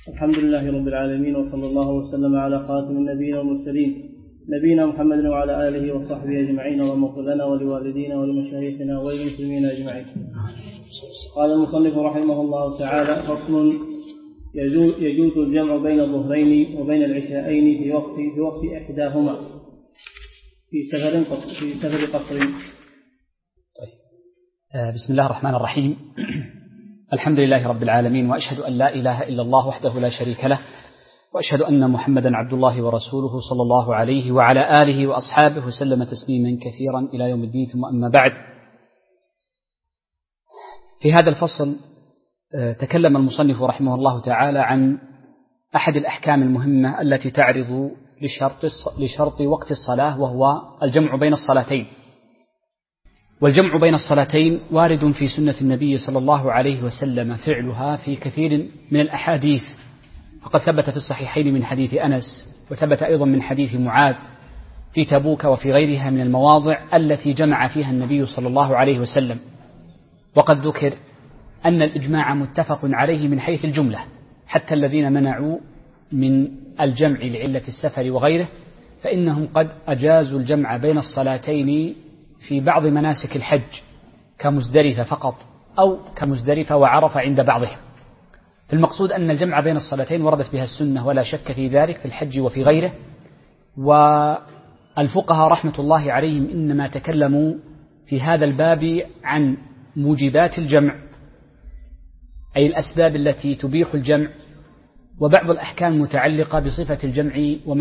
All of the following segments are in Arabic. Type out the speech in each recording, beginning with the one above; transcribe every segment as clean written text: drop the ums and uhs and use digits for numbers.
الحمد لله رب العالمين، وصلى الله وسلم على خاتم النبيين والمرسلين نبينا محمد وعلى آله وصحبه أجمعين، اللهم اغفر لنا ولوالدينا ولمشايخنا وللمسلمين أجمعين. قال المصنف رحمه الله تعالى: فصل: يجوز الجمع بين الظهرين وبين العشاءين في وقت إحداهما في سفر قصر. طيب. بسم الله الرحمن الرحيم. الحمد لله رب العالمين، وأشهد أن لا إله إلا الله وحده لا شريك له، وأشهد أن محمدا عبد الله ورسوله صلى الله عليه وعلى آله وأصحابه وسلم تسليما كثيرا إلى يوم الدين. ثم أما بعد، في هذا الفصل تكلم المصنف رحمه الله تعالى عن أحد الأحكام المهمة التي تعرض لشرط وقت الصلاة، وهو الجمع بين الصلاتين. والجمع بين الصلاتين وارد في سنة النبي صلى الله عليه وسلم فعلها في كثير من الأحاديث، فقد ثبت في الصحيحين من حديث أنس، وثبت أيضا من حديث معاذ في تبوك وفي غيرها من المواضع التي جمع فيها النبي صلى الله عليه وسلم. وقد ذكر أن الإجماع متفق عليه من حيث الجملة، حتى الذين منعوا من الجمع لعلة السفر وغيره فإنهم قد أجازوا الجمع بين الصلاتين في بعض مناسك الحج كمزدلفة فقط، أو كمزدلفة وعرفة عند بعضهم. فالمقصود أن الجمع بين الصلاتين وردت بها السنة ولا شك في ذلك في الحج وفي غيره. والفقهاء رحمة الله عليهم إنما تكلموا في هذا الباب عن موجبات الجمع، أي الأسباب التي تبيح الجمع، وبعض الأحكام متعلقة بصفة الجمع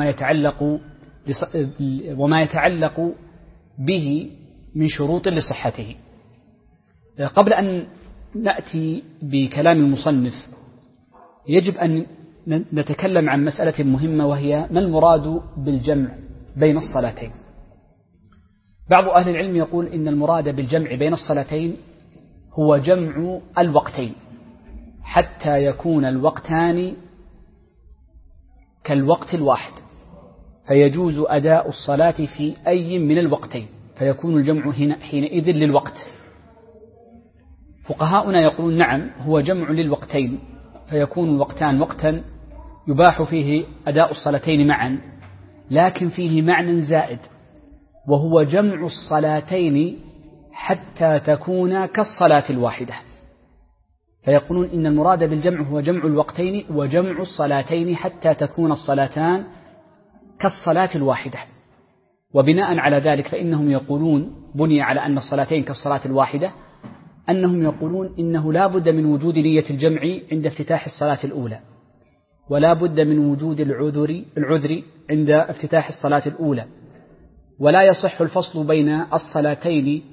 وما يتعلق به من شروط لصحته. قبل أن نأتي بكلام المصنف يجب أن نتكلم عن مسألة مهمة، وهي ما المراد بالجمع بين الصلاتين. بعض أهل العلم يقول إن المراد بالجمع بين الصلاتين هو جمع الوقتين حتى يكون الوقتان كالوقت الواحد، فيجوز أداء الصلاة في أي من الوقتين، فيكون الجمع حينئذ للوقت. فقهاؤنا يقولون نعم، هو جمع للوقتين، فيكون الوقتان وقتا يباح فيه أداء الصلاتين معا، لكن فيه معنى زائد، وهو جمع الصلاتين حتى تكون كالصلاة الواحدة. فيقولون إن المراد بالجمع هو جمع الوقتين وجمع الصلاتين حتى تكون الصلاتان كالصلاة الواحدة. وبناء على ذلك فإنهم يقولون، بني على أن الصلاتين كالصلاة الواحدة، أنهم يقولون إنه لا بد من وجود نية الجمع عند افتتاح الصلاة الأولى، ولا بد من وجود العذر عند افتتاح الصلاة الأولى، ولا يصح الفصل بين الصلاتين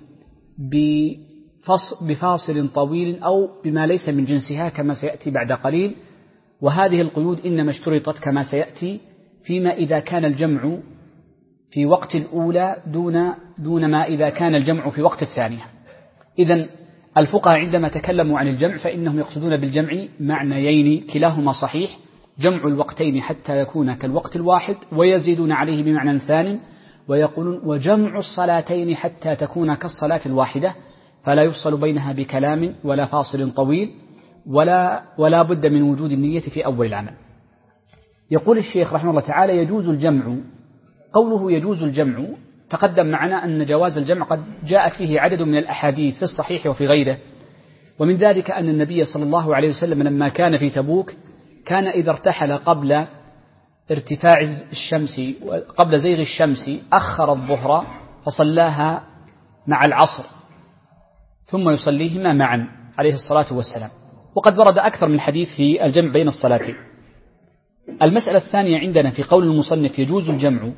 بفاصل طويل أو بما ليس من جنسها كما سيأتي بعد قليل. وهذه القيود إنما اشترطت كما سيأتي فيما إذا كان الجمع في وقت الأولى دون ما إذا كان الجمع في وقت الثانية. إذن الفقهاء عندما تكلموا عن الجمع فإنهم يقصدون بالجمع معنيين كلاهما صحيح: جمع الوقتين حتى يكون كالوقت الواحد، ويزيدون عليه بمعنى ثاني ويقولون وجمع الصلاتين حتى تكون كالصلاة الواحدة، فلا يفصل بينها بكلام ولا فاصل طويل ولا بد من وجود النية في أول العمل. يقول الشيخ رحمه الله تعالى: يجوز الجمع. قوله يجوز الجمع تقدم معنا أن جواز الجمع قد جاءت فيه عدد من الأحاديث في الصحيح وفي غيره، ومن ذلك أن النبي صلى الله عليه وسلم لما كان في تبوك كان إذا ارتحل قبل ارتفاع الشمس قبل زيغ الشمس أخر الظهر فصلاها مع العصر ثم يصليهما معا عليه الصلاة والسلام. وقد ورد أكثر من حديث في الجمع بين الصلاتين. المسألة الثانية عندنا في قول المصنف يجوز الجمع،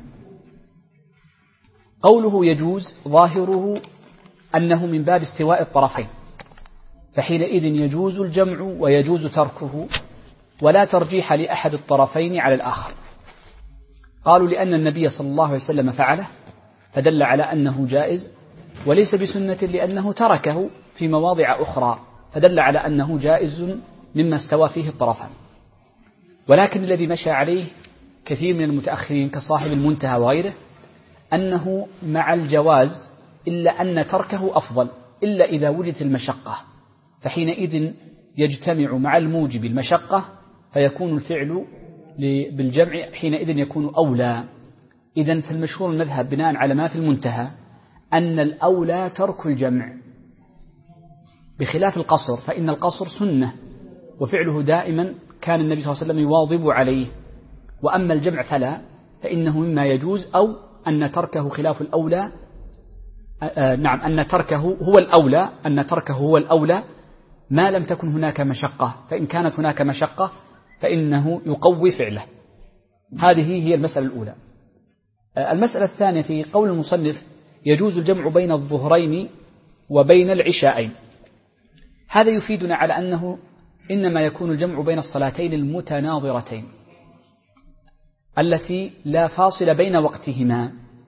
قوله يجوز ظاهره أنه من باب استواء الطرفين، فحينئذ يجوز الجمع ويجوز تركه، ولا ترجيح لأحد الطرفين على الآخر. قالوا لأن النبي صلى الله عليه وسلم فعله فدل على أنه جائز، وليس بسنة لأنه تركه في مواضع أخرى فدل على أنه جائز مما استوى فيه الطرفان. ولكن الذي مشى عليه كثير من المتأخرين كصاحب المنتهى وغيره أنه مع الجواز إلا أن تركه أفضل، إلا إذا وجدت المشقة، فحينئذ يجتمع مع الموجب المشقة فيكون الفعل بالجمع حينئذ يكون أولى. إذن فالمشهور المذهب بناء على ما في المنتهى أن الأولى ترك الجمع، بخلاف القصر، فإن القصر سنة وفعله دائما كان النبي صلى الله عليه وسلم يواظب عليه، وأما الجمع فلا، فإنه مما يجوز، أو أن تركه خلاف الأولى، نعم، أن تركه هو الأولى ما لم تكن هناك مشقة، فإن كانت هناك مشقة فإنه يقوي فعله. هذه هي المسألة الأولى. المسألة الثانية في قول المصنف يجوز الجمع بين الظهرين وبين العشاءين. هذا يفيدنا على أنه إنما يكون الجمع بين الصلاتين المتناظرتين التي لا فاصل بين وقتهما،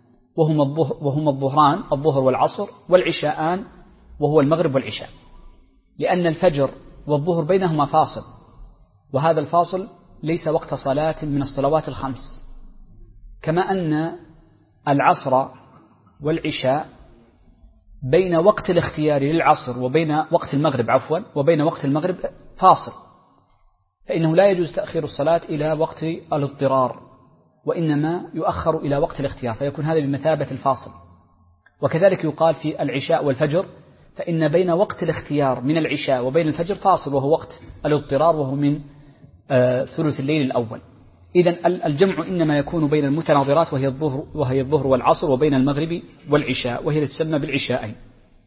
وهما الظهران، الظهر والعصر، والعشاءان وهو المغرب والعشاء، لأن الفجر والظهر بينهما فاصل، وهذا الفاصل ليس وقت صلاة من الصلوات الخمس، كما أن العصر والعشاء بين وقت الاختيار للعصر وبين وقت المغرب وبين وقت المغرب فاصل، فإنه لا يجوز تأخير الصلاة إلى وقت الاضطرار، وإنما يؤخر إلى وقت الاختيار، فيكون هذا بمثابة الفاصل. وكذلك يقال في العشاء والفجر، فإن بين وقت الاختيار من العشاء وبين الفجر فاصل، وهو وقت الاضطرار، وهو من ثلث الليل الأول. إذن الجمع إنما يكون بين المتناظرات وهي الظهر والعصر، وبين المغرب والعشاء، وهي تسمى بالعشاءين.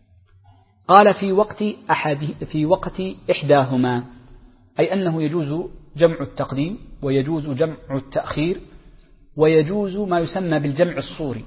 قال في وقت إحداهما، أي أنه يجوز جمع التقديم ويجوز جمع التأخير ويجوز ما يسمى بالجمع الصوري،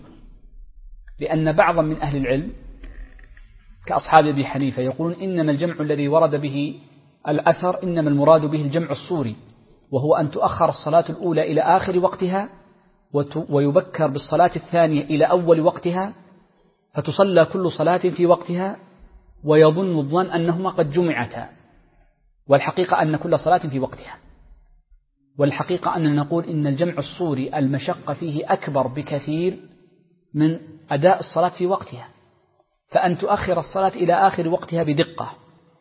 لأن بعضا من أهل العلم كأصحاب أبي حنيفة يقولون إنما الجمع الذي ورد به الأثر إنما المراد به الجمع الصوري، وهو أن تؤخر الصلاة الأولى إلى آخر وقتها ويبكر بالصلاة الثانية إلى أول وقتها، فتصلى كل صلاة في وقتها ويظن الظن أنهما قد جمعتا، والحقيقة أن كل صلاة في وقتها. والحقيقة أن نقول إن الجمع الصوري المشقة فيه أكبر بكثير من أداء الصلاة في وقتها، فأن تؤخر الصلاة إلى آخر وقتها بدقة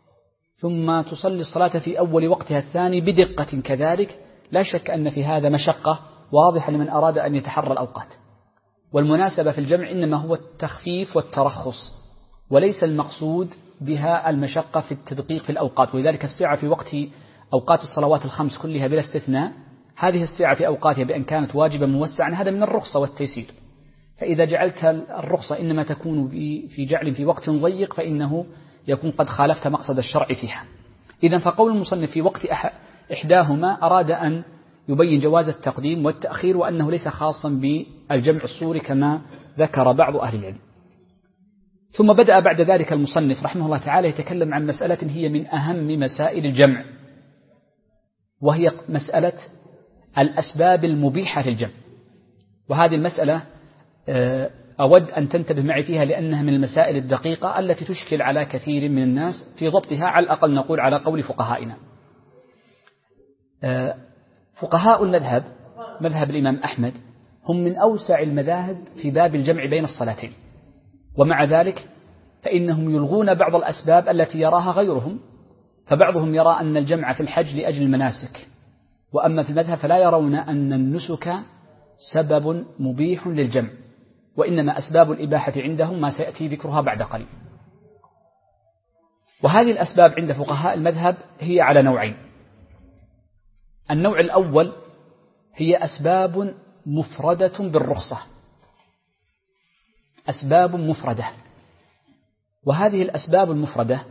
ثم تصلي الصلاة في أول وقتها الثاني بدقة كذلك، لا شك أن في هذا مشقة واضحة لمن أراد أن يتحرى الأوقات. والمناسبة في الجمع إنما هو التخفيف والترخص، وليس المقصود بها المشقة في التدقيق في الأوقات. ولذلك السعة في وقت أوقات الصلوات الخمس كلها بلا استثناء، هذه السعة في أوقاتها بأن كانت واجبا موسعا، هذا من الرخصة والتيسير. فإذا جعلت الرخصة إنما تكون في جعل في وقت ضيق، فإنه يكون قد خالفت مقصد الشرع فيها. إذن فقول المصنف في وقت إحداهما أراد أن يبين جواز التقديم والتأخير، وأنه ليس خاصا بالجمع الصوري كما ذكر بعض أهل العلم. ثم بدأ بعد ذلك المصنف رحمه الله تعالى يتكلم عن مسألة هي من أهم مسائل الجمع، وهي مسألة الأسباب المبيحة للجمع. وهذه المسألة أود أن تنتبه معي فيها، لأنها من المسائل الدقيقة التي تشكل على كثير من الناس في ضبطها، على الأقل نقول على قول فقهائنا. فقهاء المذهب، مذهب الإمام أحمد، هم من أوسع المذاهب في باب الجمع بين الصلاتين، ومع ذلك فإنهم يلغون بعض الأسباب التي يراها غيرهم. فبعضهم يرى أن الجمع في الحج لأجل المناسك، وأما في المذهب فلا يرون أن النسك سبب مبيح للجمع، وإنما أسباب الإباحة عندهم ما سيأتي ذكرها بعد قليل. وهذه الأسباب عند فقهاء المذهب هي على نوعين. النوع الأول هي أسباب مفردة بالرخصة، أسباب مفردة. وهذه الأسباب المفردة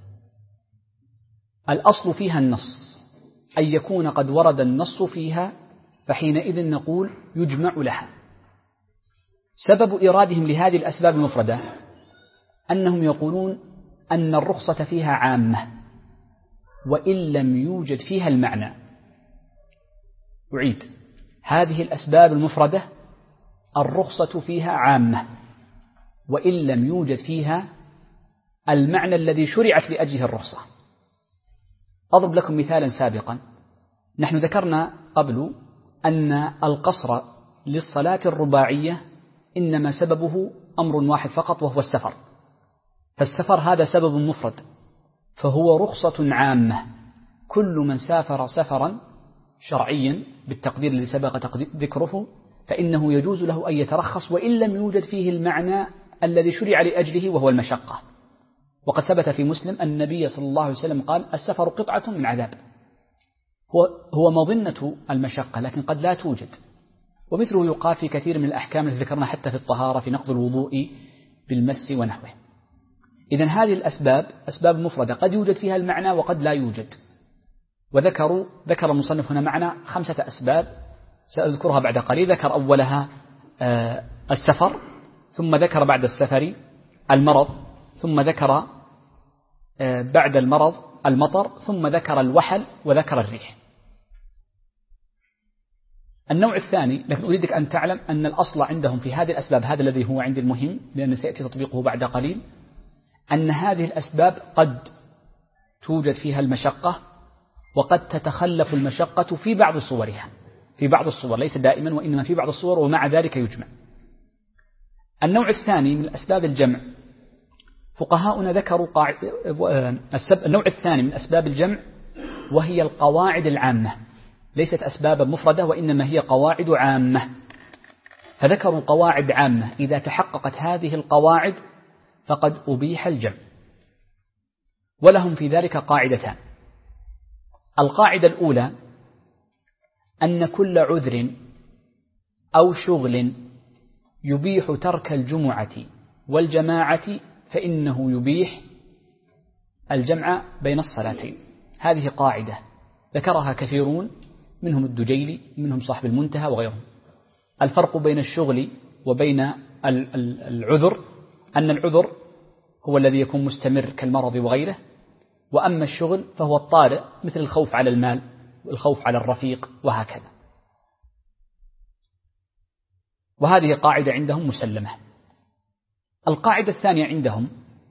الأصل فيها النص، أن يكون قد ورد النص فيها، فحينئذ نقول يجمع لها. سبب إيرادهم لهذه الأسباب المفردة أنهم يقولون أن الرخصة فيها عامة وإن لم يوجد فيها المعنى. أعيد، هذه الأسباب المفردة الرخصة فيها عامة وإن لم يوجد فيها المعنى الذي شرعت لأجله الرخصة. أضرب لكم مثالا سابقا. نحن ذكرنا قبل أن القصر للصلاة الرباعية إنما سببه أمر واحد فقط، وهو السفر. فالسفر هذا سبب مفرد، فهو رخصة عامة. كل من سافر سفرا شرعيا بالتقدير الذي سبق ذكره فإنه يجوز له أن يترخص وإن لم يوجد فيه المعنى الذي شرع لأجله وهو المشقة. وقد ثبت في مسلم أن النبي صلى الله عليه وسلم قال السفر قطعة من عذاب، هو مظنة المشقة لكن قد لا توجد. ومثله يقال في كثير من الأحكام التي ذكرنا حتى في الطهارة في نقض الوضوء بالمس ونحوه. إذن هذه الأسباب أسباب مفردة قد يوجد فيها المعنى وقد لا يوجد. ذكر المصنف هنا معنا 5 أسباب سأذكرها بعد قليل. ذكر أولها السفر، ثم ذكر بعد السفر المرض، ثم ذكر بعد المرض المطر، ثم ذكر الوحل وذكر الريح. النوع الثاني، لكن أريدك أن تعلم أن الأصل عندهم في هذه الأسباب، هذا الذي هو عندي المهم لأن سيأتي تطبيقه بعد قليل، أن هذه الأسباب قد توجد فيها المشقة وقد تتخلف المشقة في بعض صورها، في بعض الصور ليس دائما وإنما في بعض الصور، ومع ذلك يجمع. النوع الثاني من أسباب الجمع فقهاؤنا ذكروا النوع الثاني من أسباب الجمع وهي القواعد العامة، ليست أسبابا مفردة وإنما هي قواعد عامة. فذكروا قواعد عامة إذا تحققت هذه القواعد فقد أبيح الجمع، ولهم في ذلك قاعدتان. القاعدة الأولى أن كل عذر أو شغل يبيح ترك الجمعة والجماعة فإنه يبيح الجمع بين الصلاتين. هذه قاعدة ذكرها كثيرون منهم الدجيلي منهم صاحب المنتهى وغيرهم. الفرق بين الشغل وبين العذر أن العذر هو الذي يكون مستمر كالمرض وغيره، وأما الشغل فهو الطارئ مثل الخوف على المال والخوف على الرفيق وهكذا. وهذه قاعدة عندهم مسلمة. القاعدة الثانية عندهم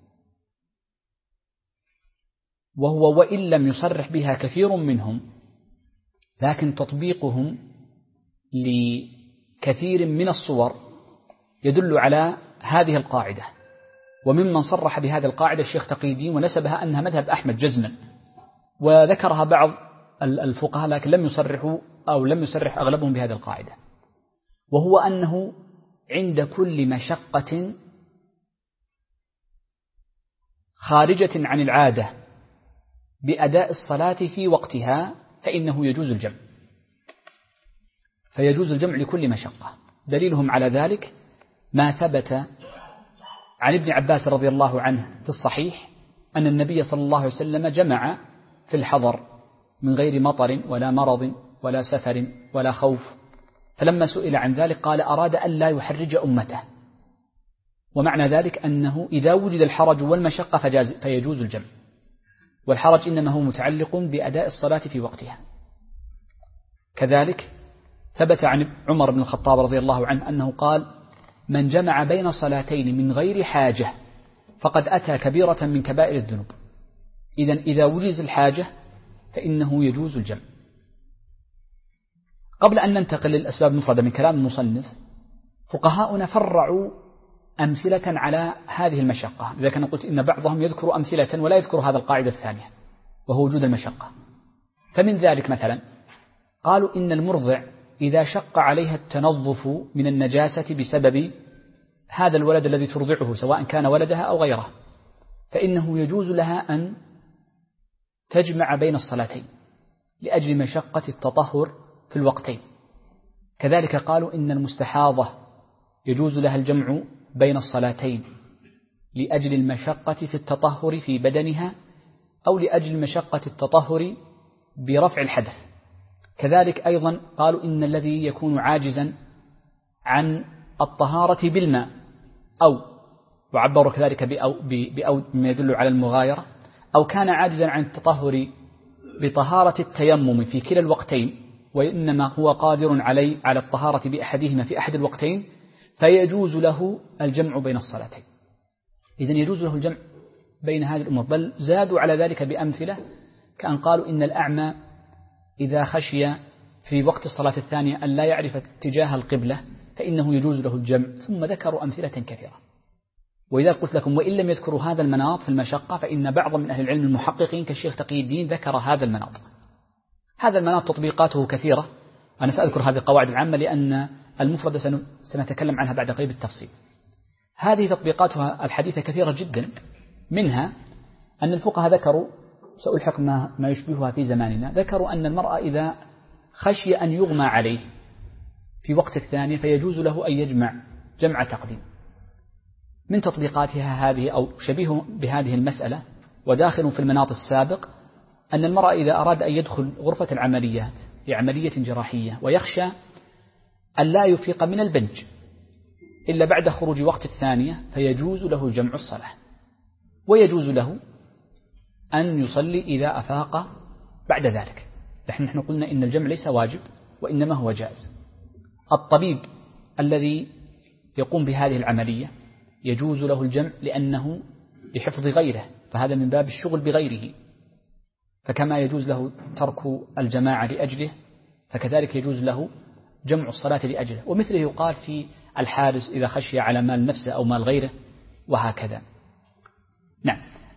وهو وإن لم يصرح بها كثير منهم لكن تطبيقهم لكثير من الصور يدل على هذه القاعدة. وممن صرح بهذه القاعدة الشيخ تقي الدين ونسبها أنها مذهب أحمد جزما، وذكرها بعض الفقهاء لكن لم يصرح أغلبهم بهذه القاعدة، وهو أنه عند كل مشقة خارجة عن العادة بأداء الصلاة في وقتها فإنه يجوز الجمع، فيجوز الجمع لكل مشقة. دليلهم على ذلك ما ثبت عن ابن عباس رضي الله عنه في الصحيح أن النبي صلى الله عليه وسلم جمع في الحضر من غير مطر ولا مرض ولا سفر ولا خوف، فلما سئل عن ذلك قال أراد أن لا يحرج أمته، ومعنى ذلك أنه إذا وجد الحرج والمشقة فيجوز الجمع، والحرج إنما هو متعلق بأداء الصلاة في وقتها. كذلك ثبت عن عمر بن الخطاب رضي الله عنه أنه قال من جمع بين صلاتين من غير حاجة فقد أتى كبيرة من كبائر الذنوب. إذا وجد الحاجة فإنه يجوز الجمع. قبل أن ننتقل للأسباب المفردة من كلام المصنف، فقهاؤنا فرعوا أمثلة على هذه المشقة، إذا كان قلت إن بعضهم يذكر أمثلة ولا يذكر هذا القاعدة الثانية وهو وجود المشقة. فمن ذلك مثلا قالوا إن المرضع إذا شق عليها التنظف من النجاسة بسبب هذا الولد الذي ترضعه سواء كان ولدها أو غيره فإنه يجوز لها أن تجمع بين الصلاتين لأجل مشقة التطهر في الوقتين. كذلك قالوا إن المستحاضة يجوز لها الجمع بين الصلاتين لأجل المشقة في التطهر في بدنها أو لأجل مشقة التطهر برفع الحدث. كذلك أيضا قالوا إن الذي يكون عاجزا عن الطهارة بالماء أو وعبروا كذلك بأو مما يدل على المغايرة، أو كان عاجزا عن التطهر بطهارة التيمم في كلا الوقتين وإنما هو قادر على الطهارة بأحدهما في أحد الوقتين فيجوز له الجمع بين الصلاتين. إذن يجوز له الجمع بين هذه الأمور، بل زادوا على ذلك بأمثلة كأن قالوا إن الأعمى إذا خشي في وقت الصلاة الثانية أن لا يعرف اتجاه القبلة فإنه يجوز له الجمع، ثم ذكروا أمثلة كثيرة. وإذا قلت لكم وإن لم يذكروا هذا المناط في المشقة فإن بعض من أهل العلم المحققين كالشيخ تقي الدين ذكر هذا المناط، هذا المناط تطبيقاته كثيرة. أنا سأذكر هذه القواعد العامة لأن المفردة سنتكلم عنها بعد قليل بالتفصيل. هذه تطبيقاتها الحديثة كثيرة جدا، منها أن الفقهاء ذكروا، سألحق ما يشبهها في زماننا، ذكروا أن المرأة إذا خشي أن يغمى عليه في وقت الثانية فيجوز له أن يجمع جمع تقديم. من تطبيقاتها هذه أو شبيه بهذه المسألة وداخل في المناط السابق أن المرأة إذا أراد أن يدخل غرفة العمليات في عملية جراحية ويخشى أن لا يفيق من البنج إلا بعد خروج وقت الثانية فيجوز له جمع الصلاة، ويجوز له أن يصلي إذا أفاق بعد ذلك. نحن قلنا إن الجمع ليس واجب وإنما هو جائز. الطبيب الذي يقوم بهذه العملية يجوز له الجمع لأنه لحفظ غيره، فهذا من باب الشغل بغيره، فكما يجوز له ترك الجماعة لأجله فكذلك يجوز له جمع الصلاة لأجله. ومثله يقال في الحارس إذا خشي على مال نفسه أو مال غيره وهكذا. نعم.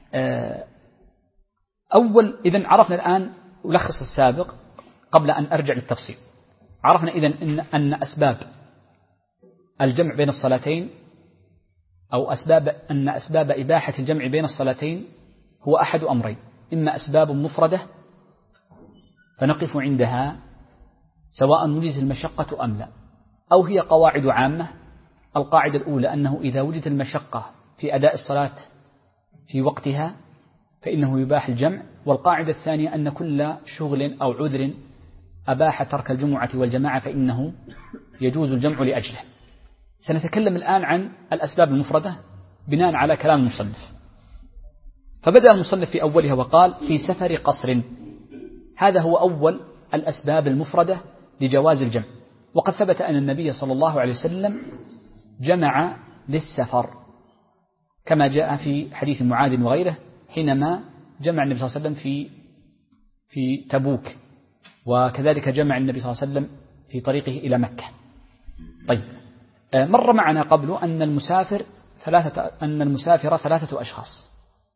إذن عرفنا الآن ألخص السابق قبل أن أرجع للتفصيل. عرفنا إذن أن أسباب الجمع بين الصلاتين أو أن أسباب إباحة الجمع بين الصلاتين هو أحد أمرين: إما أسباب مفردة فنقف عندها سواء وجدت المشقة أم لا، أو هي قواعد عامة. القاعدة الأولى أنه إذا وجدت المشقة في أداء الصلاة في وقتها فإنه يباح الجمع. والقاعدة الثانية أن كل شغل أو عذر أباح ترك الجمعة والجماعة فإنه يجوز الجمع لأجله. سنتكلم الآن عن الأسباب المفردة بناء على كلام المصنف. فبدأ المصنف في أولها وقال: في سفر قصر. هذا هو أول الأسباب المفردة لجواز الجمع. وقد ثبت أن النبي صلى الله عليه وسلم جمع للسفر كما جاء في حديث معاذ وغيره حينما جمع النبي صلى الله عليه وسلم في تبوك، وكذلك جمع النبي صلى الله عليه وسلم في طريقه إلى مكة. طيب، مر معنا قبل أن المسافر ثلاثة أشخاص.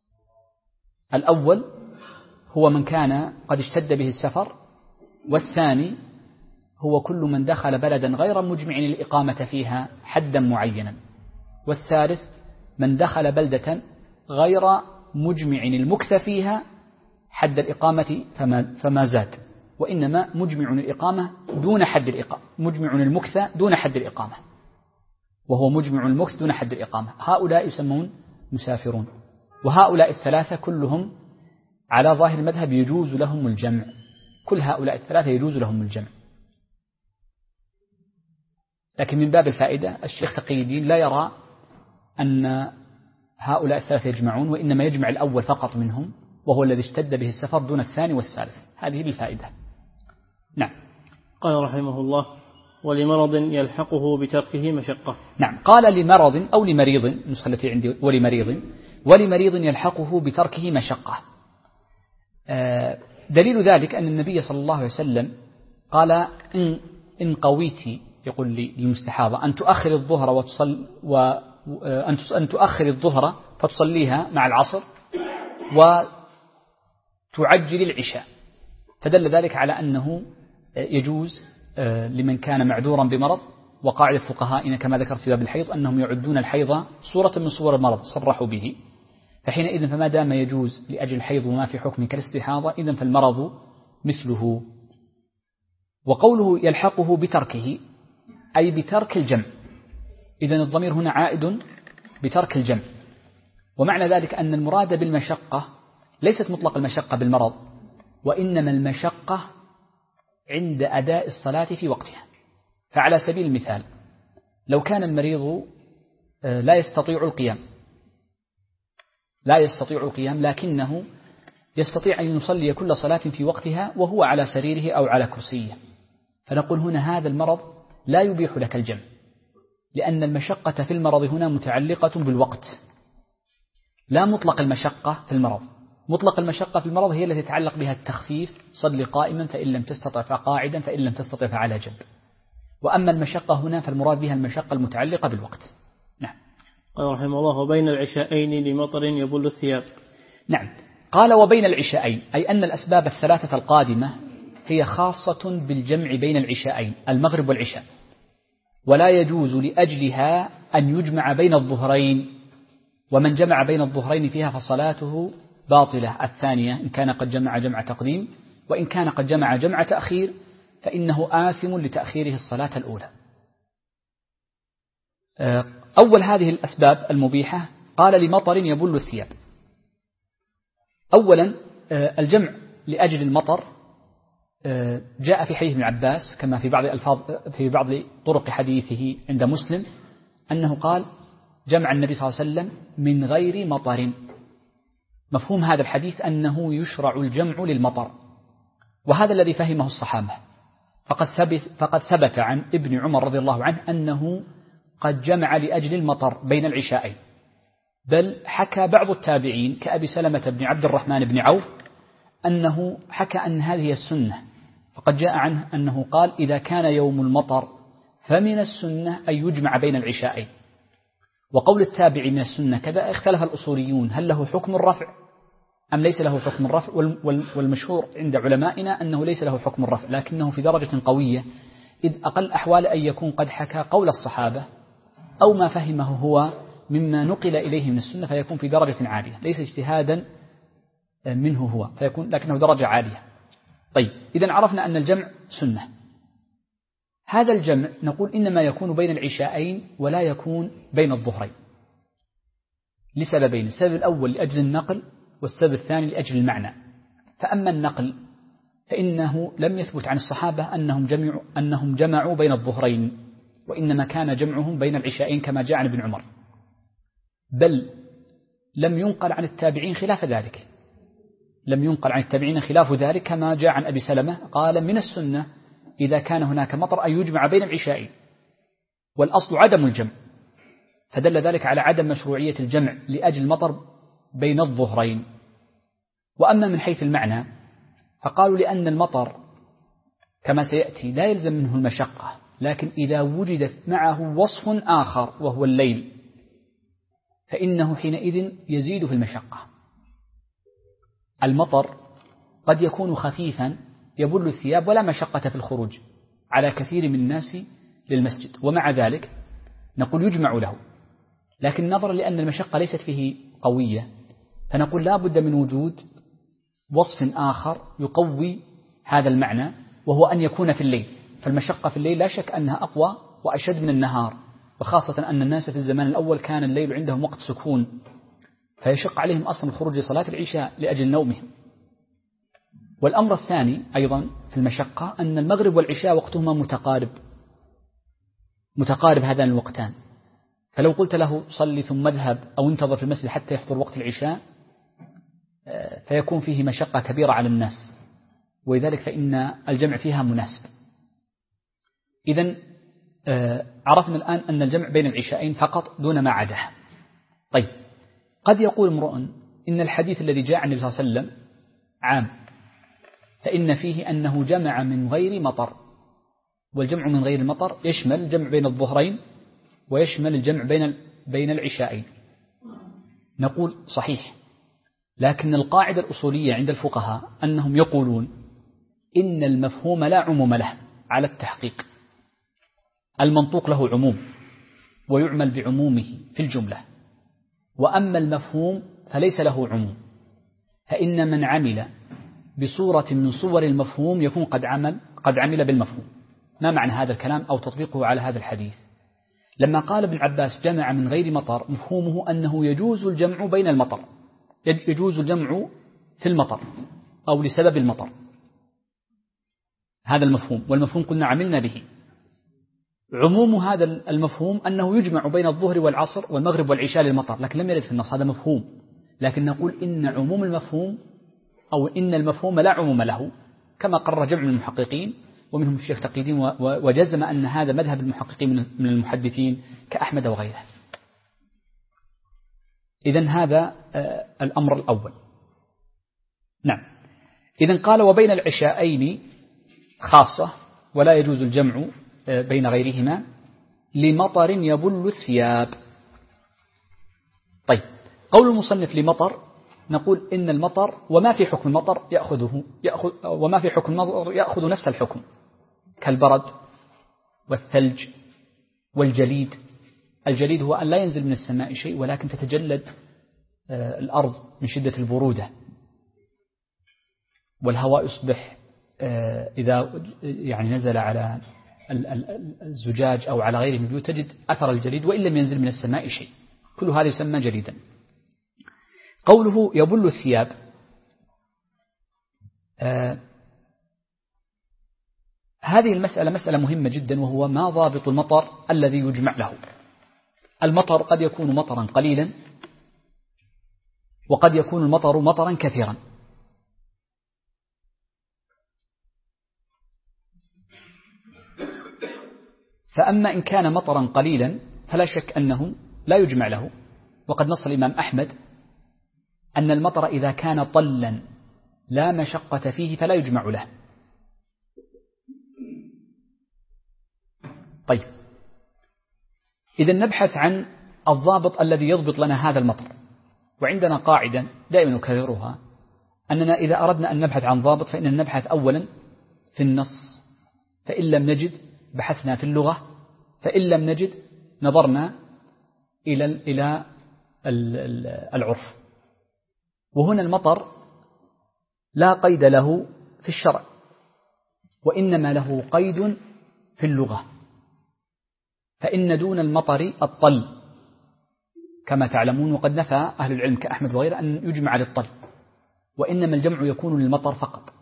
الأول هو من كان قد اشتد به السفر، والثاني هو كل من دخل بلدا غير مجمع الإقامة فيها حدا معينا، والثالث من دخل بلدة غير مجمع المكث فيها حد الإقامة فما زاد، وإنما مجمع الإقامة دون حد الإقامة، مجمع المكث دون حد الإقامة، وهو مجمع المكث دون حد الإقامة. هؤلاء يسمون مسافرون. وهؤلاء الثلاثة كلهم على ظاهر المذهب يجوز لهم الجمع، كل هؤلاء الثلاثة يجوز لهم الجمع. لكن من باب الفائدة الشيخ تقي الدين لا يرى أن هؤلاء الثلاثة يجمعون، وإنما يجمع الأول فقط منهم وهو الذي اشتد به السفر دون الثاني والثالث. هذه بالفائدة. نعم. قال رحمه الله: ولمرض يلحقه بتركه مشقة. نعم، قال لمرض أو لمريض، النسخة التي عندي ولمريض يلحقه بتركه مشقة. دليل ذلك أن النبي صلى الله عليه وسلم قال: إن قويت، يقول للمستحاضة، أن تؤخر الظهر أن تؤخر الظهر فتصليها مع العصر وتعجل العشاء. فدل ذلك على أنه يجوز لمن كان معذورا بمرض. وقاعدة فقهائنا كما ذكرت في باب الحيض أنهم يعدون الحيض صورة من صور المرض صرحوا به، فحينئذ فما دام يجوز لأجل الحيض وما في حكم كالاستحاضة إذن فالمرض مثله. وقوله يلحقه بتركه أي بترك الجمع، إذن الضمير هنا عائد بترك الجمع. ومعنى ذلك أن المراد بالمشقة ليست مطلق المشقة بالمرض، وإنما المشقة عند أداء الصلاة في وقتها. فعلى سبيل المثال لو كان المريض لا يستطيع القيام لكنه يستطيع أن يصلي كل صلاة في وقتها وهو على سريره أو على كرسيه، فنقول هنا هذا المرض لا يبيح لك الجمع، لأن المشقة في المرض هنا متعلقة بالوقت لا مطلق المشقة في المرض. مطلق المشقة في المرض هي التي يتعلق بها التخفيف: صل قائما فإن لم تستطع فقاعدا فإن لم تستطع فعلى جنب. وأما المشقة هنا فالمراد بها المشقة المتعلقة بالوقت. نعم. قال رحمه الله: وبين العشاءين لمطر يبل الثياب. نعم، قال وبين العشاءين، أي أن الأسباب الثلاثة القادمة هي خاصة بالجمع بين العشاءين المغرب والعشاء، ولا يجوز لأجلها أن يجمع بين الظهرين، ومن جمع بين الظهرين فيها فصلاته باطلة الثانية إن كان قد جمع جمع تقديم، وإن كان قد جمع جمع تأخير فإنه آثم لتأخيره الصلاة الأولى. أول هذه الأسباب المبيحة قال لمطر يبل الثياب. أولا الجمع لأجل المطر جاء في حديث ابن عباس كما في بعض طرق حديثه عند مسلم أنه قال جمع النبي صلى الله عليه وسلم من غير مطر. مفهوم هذا الحديث أنه يشرع الجمع للمطر، وهذا الذي فهمه الصحابة، فقد ثبت عن ابن عمر رضي الله عنه أنه قد جمع لأجل المطر بين العشاءين، بل حكى بعض التابعين كأبي سلمة بن عبد الرحمن بن عوف أنه حكى أن هذه السنة، فقد جاء عنه أنه قال إذا كان يوم المطر فمن السنة أن يجمع بين العشاءين. وقول التابع من السنة كذا اختلف الأصوليون هل له حكم الرفع أم ليس له حكم الرفع، والمشهور عند علمائنا أنه ليس له حكم الرفع، لكنه في درجة قوية، إذ أقل أحوال أن يكون قد حكى قول الصحابة أو ما فهمه هو مما نقل إليه من السنة فيكون في درجة عالية، ليس اجتهادا منه هو فيكون لكنه درجة عالية. طيب إذن عرفنا أن الجمع سنة. هذا الجمع نقول إنما يكون بين العشاءين ولا يكون بين الظهرين لسببين: السبب الأول لأجل النقل، والسبب الثاني لأجل المعنى. فأما النقل فإنه لم يثبت عن الصحابة أنهم جمعوا بين الظهرين، وإنما كان جمعهم بين العشاءين كما جاء عن ابن عمر، بل لم ينقل عن التابعين خلاف ذلك، لم ينقل عن التابعين خلاف ذلك كما جاء عن أبي سلمة قال من السنة إذا كان هناك مطر أن يجمع بين العشاءين، والأصل عدم الجمع، فدل ذلك على عدم مشروعية الجمع لأجل المطر بين الظهرين. وأما من حيث المعنى فقالوا لأن المطر كما سيأتي لا يلزم منه المشقة، لكن إذا وجدت معه وصف آخر وهو الليل فإنه حينئذ يزيد في المشقة. المطر قد يكون خفيفا يبل الثياب ولا مشقة في الخروج على كثير من الناس للمسجد، ومع ذلك نقول يجمع له، لكن نظرا لأن المشقة ليست فيه قوية فنقول لا بد من وجود وصف آخر يقوي هذا المعنى، وهو أن يكون في الليل، فالمشقة في الليل لا شك أنها أقوى وأشد من النهار، وخاصة أن الناس في الزمان الأول كان الليل عندهم وقت سكون فيشق عليهم أصلا الخروج لصلاة العشاء لأجل نومهم. والأمر الثاني أيضا في المشقة أن المغرب والعشاء وقتهما متقارب هذان الوقتان، فلو قلت له صلي ثم اذهب أو انتظر في المسجد حتى يحضر وقت العشاء فيكون فيه مشقة كبيرة على الناس، ولذلك فإن الجمع فيها مناسب. إذن عرفنا الآن أن الجمع بين العشاءين فقط دون ما عداه. طيب قد يقول امرؤ إن الحديث الذي جاء عن النبي صلى الله عليه وسلم عام، فإن فيه أنه جمع من غير مطر، والجمع من غير المطر يشمل الجمع بين الظهرين ويشمل الجمع بين العشاءين. نقول صحيح، لكن القاعدة الأصولية عند الفقهاء أنهم يقولون إن المفهوم لا عموم له على التحقيق، المنطوق له عموم ويعمل بعمومه في الجملة، وأما المفهوم فليس له عموم، فإن من عمل بصورة من صور المفهوم يكون قد عمل بالمفهوم. ما معنى هذا الكلام أو تطبيقه على هذا الحديث؟ لما قال ابن عباس جمع من غير مطر مفهومه أنه يجوز الجمع بين المطر، يجوز الجمع في المطر أو لسبب المطر، هذا المفهوم، والمفهوم قلنا عملنا به. عموم هذا المفهوم أنه يجمع بين الظهر والعصر والمغرب والعشاء للمطر، لكن لم يرد في النص، هذا مفهوم، لكن نقول إن عموم المفهوم أو إن المفهوم لا عموم له، كما قرر جمع من المحققين ومنهم الشيخ تقي الدين وجزم أن هذا مذهب المحققين من المحدثين كأحمد وغيره. إذن هذا الأمر الأول. نعم. إذن قال وبين العشاءين خاصة ولا يجوز الجمع بين غيرهما لمطر يبل الثياب. طيب قول المصنف لمطر نقول إن المطر وما في حكم المطر وما في حكم المطر يأخذ نفس الحكم كالبرد والثلج والجليد. الجليد هو أن لا ينزل من السماء شيء ولكن تتجلد الأرض من شدة البرودة، والهواء يصبح إذا يعني نزل على الزجاج أو على غيره من البيوت تجد أثر الجليد وإن لم ينزل من السماء شيء، كل هذا يسمى جليدا. قوله يبل الثياب، هذه المسألة مسألة مهمة جدا، وهو ما ضابط المطر الذي يجمع له. المطر قد يكون مطرا قليلا وقد يكون المطر مطرا كثيرا. فأما إن كان مطرا قليلا فلا شك أنه لا يجمع له، وقد نص الإمام أحمد أن المطر إذا كان طلا لا مشقة فيه فلا يجمع له. طيب، إذا نبحث عن الضابط الذي يضبط لنا هذا المطر، وعندنا قاعدة دائما نكررها، أننا إذا أردنا أن نبحث عن ضابط فإننا نبحث أولا في النص، فإن لم نجد بحثنا في اللغة، فإن لم نجد نظرنا إلى العرف. وهنا المطر لا قيد له في الشرع، وإنما له قيد في اللغة، فإن دون المطر الطل كما تعلمون، وقد نفى أهل العلم كأحمد وغيره أن يجمع للطل، وإنما الجمع يكون للمطر فقط.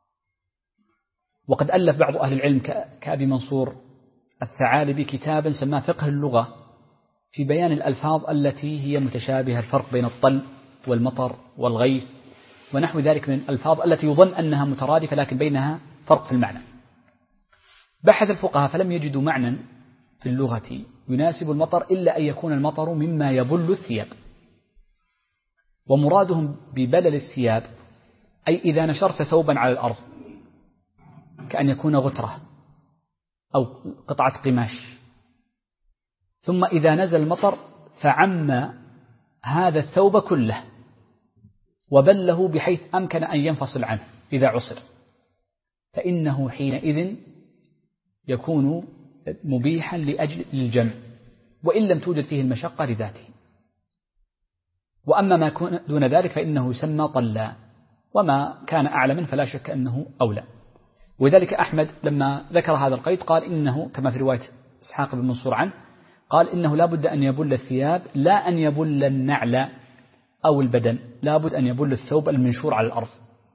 وقد ألف بعض أهل العلم كأبي منصور الثعالبي كتابا سماه فقه اللغة في بيان الألفاظ التي هي متشابهة، الفرق بين الطل والمطر والغيث ونحو ذلك من الألفاظ التي يظن أنها مترادفة لكن بينها فرق في المعنى. بحث الفقهاء فلم يجدوا معنى في اللغة يناسب المطر إلا أن يكون المطر مما يبل الثياب. ومرادهم ببلل الثياب أي إذا نشرت ثوبا على الأرض كأن يكون غترة أو قطعة قماش، ثم إذا نزل المطر فعم هذا الثوب كله وبله بحيث أمكن أن ينفصل عنه إذا عصر، فإنه حينئذ يكون مبيحا لأجل الجمع، وإن لم توجد فيه المشقة لذاته. وأما ما دون ذلك فإنه يسمى طلا، وما كان أعلى منه فلا شك أنه أولى. وذلك أحمد لما ذكر هذا القيد قال إنه كما في رواية إسحاق بن منصور عنه قال إنه لا بد أن يبل الثياب، لا أن يبل النعل أو البدن، لا بد أن يبل الثوب المنشور على الأرض.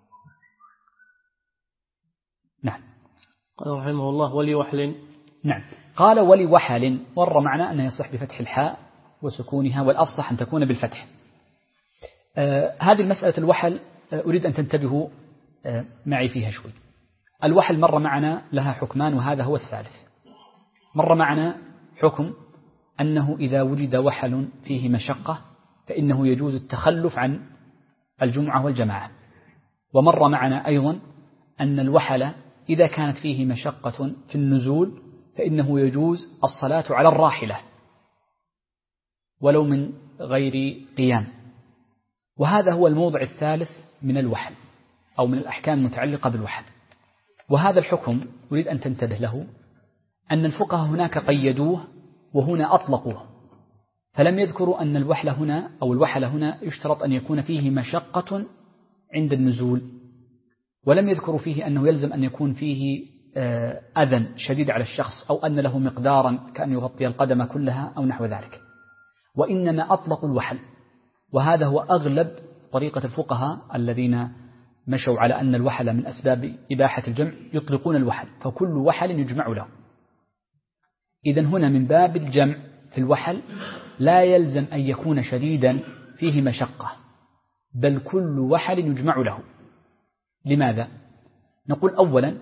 نعم. قال رحمه الله ولوحل. نعم، قال ولوحل، مر معنا أنه يصح بفتح الحاء وسكونها، والأفصح أن تكون بالفتح. هذه المسألة الوحل أريد أن تنتبهوا معي فيها شوي. الوحل مر معنا لها حكمان وهذا هو الثالث. مر معنا حكم أنه إذا وجد وحل فيه مشقة فإنه يجوز التخلف عن الجمعة والجماعة. ومر معنا أيضا أن الوحل إذا كانت فيه مشقة في النزول فإنه يجوز الصلاة على الراحلة ولو من غير قيام. وهذا هو الموضع الثالث من الوحل أو من الأحكام المتعلقة بالوحل. وهذا الحكم أريد أن تنتبه له، أن الفقهاء هناك قيدوه وهنا أطلقوه، فلم يذكروا أن الوحل هنا أو الوحل هنا يشترط أن يكون فيه مشقة عند النزول، ولم يذكروا فيه أنه يلزم أن يكون فيه أذى شديد على الشخص أو أن له مقدارا كأن يغطي القدم كلها أو نحو ذلك، وإنما أطلقوا الوحل. وهذا هو أغلب طريقة الفقهاء الذين مشوا على أن الوحل من أسباب إباحة الجمع، يطلقون الوحل، فكل وحل يجمع له. إذن هنا من باب الجمع في الوحل لا يلزم أن يكون شديدا فيه مشقة، بل كل وحل يجمع له. لماذا؟ نقول أولا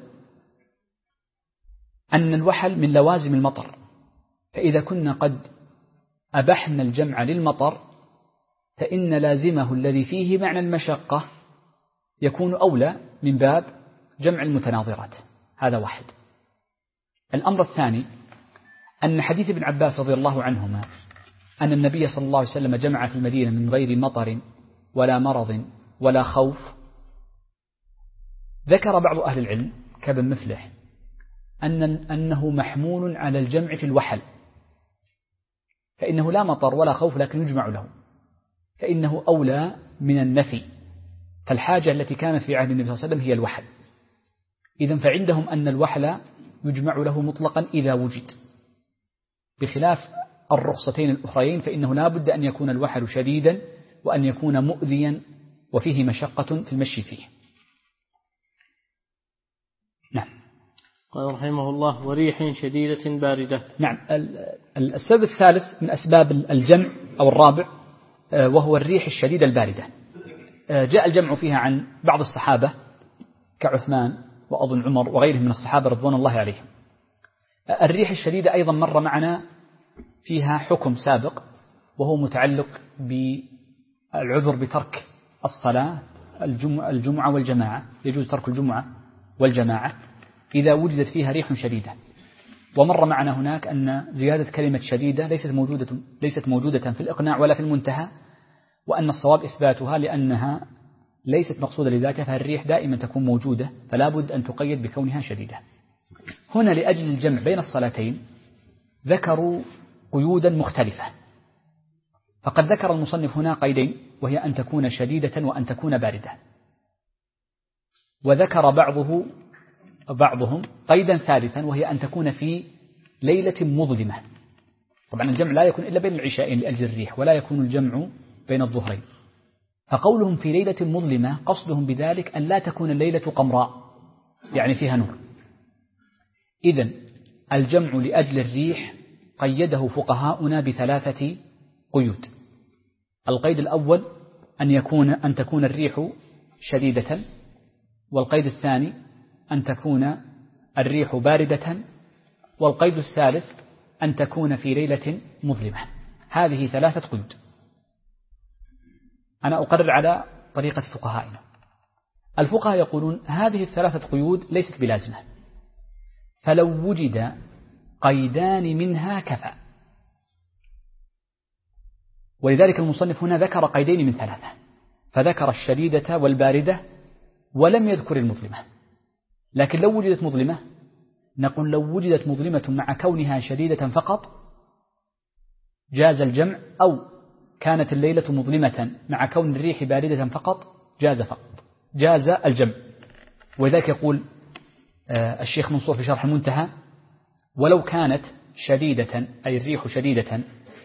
أن الوحل من لوازم المطر، فإذا كنا قد أبحنا الجمع للمطر فإن لازمه الذي فيه معنى المشقة يكون أولى من باب جمع المتناظرات. هذا واحد. الأمر الثاني أن حديث ابن عباس رضي الله عنهما أن النبي صلى الله عليه وسلم جمع في المدينة من غير مطر ولا مرض ولا خوف. ذكر بعض أهل العلم كابن مفلح أنه محمول على الجمع في الوحل، فإنه لا مطر ولا خوف لكن يجمع له، فإنه أولى من النفي، فالحاجة التي كانت في عهد النبي صلى الله عليه وسلم هي الوحل. إذن فعندهم أن الوحل يجمع له مطلقا إذا وجد، بخلاف الرخصتين الأخرين فإنه لا بد أن يكون الوحل شديدا وأن يكون مؤذيا وفيه مشقة في المشي فيه. نعم. قال رحمه الله: وريح شديدة باردة. نعم. السبب الثالث من أسباب الجمع أو الرابع وهو الريح الشديدة الباردة. جاء الجمع فيها عن بعض الصحابة كعثمان وأظن عمر وغيرهم من الصحابة رضوان الله عليهم. الريح الشديدة أيضا مر معنا فيها حكم سابق وهو متعلق بالعذر بترك الصلاة الجمعة والجماعة، يجوز ترك الجمعة والجماعة إذا وجدت فيها ريح شديدة. ومر معنا هناك أن زيادة كلمة شديدة ليست موجودة في الإقناع ولا في المنتهى، وأن الصواب إثباتها لأنها ليست مقصودة لذاتها، فالريح دائما تكون موجودة فلا بد أن تقيد بكونها شديدة. هنا لأجل الجمع بين الصلاتين ذكروا قيودا مختلفة، فقد ذكر المصنف هنا قيدين، وهي أن تكون شديدة وأن تكون باردة، وذكر بعضهم قيدا ثالثا وهي أن تكون في ليلة مظلمة. طبعا الجمع لا يكون إلا بين العشاءين لأجل الريح، ولا يكون الجمع بين الظهرين، فقولهم في ليلة مظلمة قصدهم بذلك أن لا تكون الليلة قمراء يعني فيها نور. إذن الجمع لأجل الريح قيده فقهاؤنا بثلاثة قيود. القيد الأول أن تكون الريح شديدة، والقيد الثاني أن تكون الريح باردة، والقيد الثالث أن تكون في ليلة مظلمة. هذه ثلاثة قيود. أنا أقرر على طريقة فقهائنا. الفقهاء يقولون هذه الثلاثة قيود ليست بلازمة، فلو وجد قيدان منها كفى، ولذلك المصنف هنا ذكر قيدين من ثلاثة، فذكر الشديدة والباردة ولم يذكر المظلمة. لكن لو وجدت مظلمة نقول لو وجدت مظلمة مع كونها شديدة فقط جاز الجمع، أو كانت الليلة مظلمة مع كون الريح باردة فقط جاز الجمع. ولذلك يقول الشيخ منصور في شرح المنتهى: ولو كانت شديدة أي الريح شديدة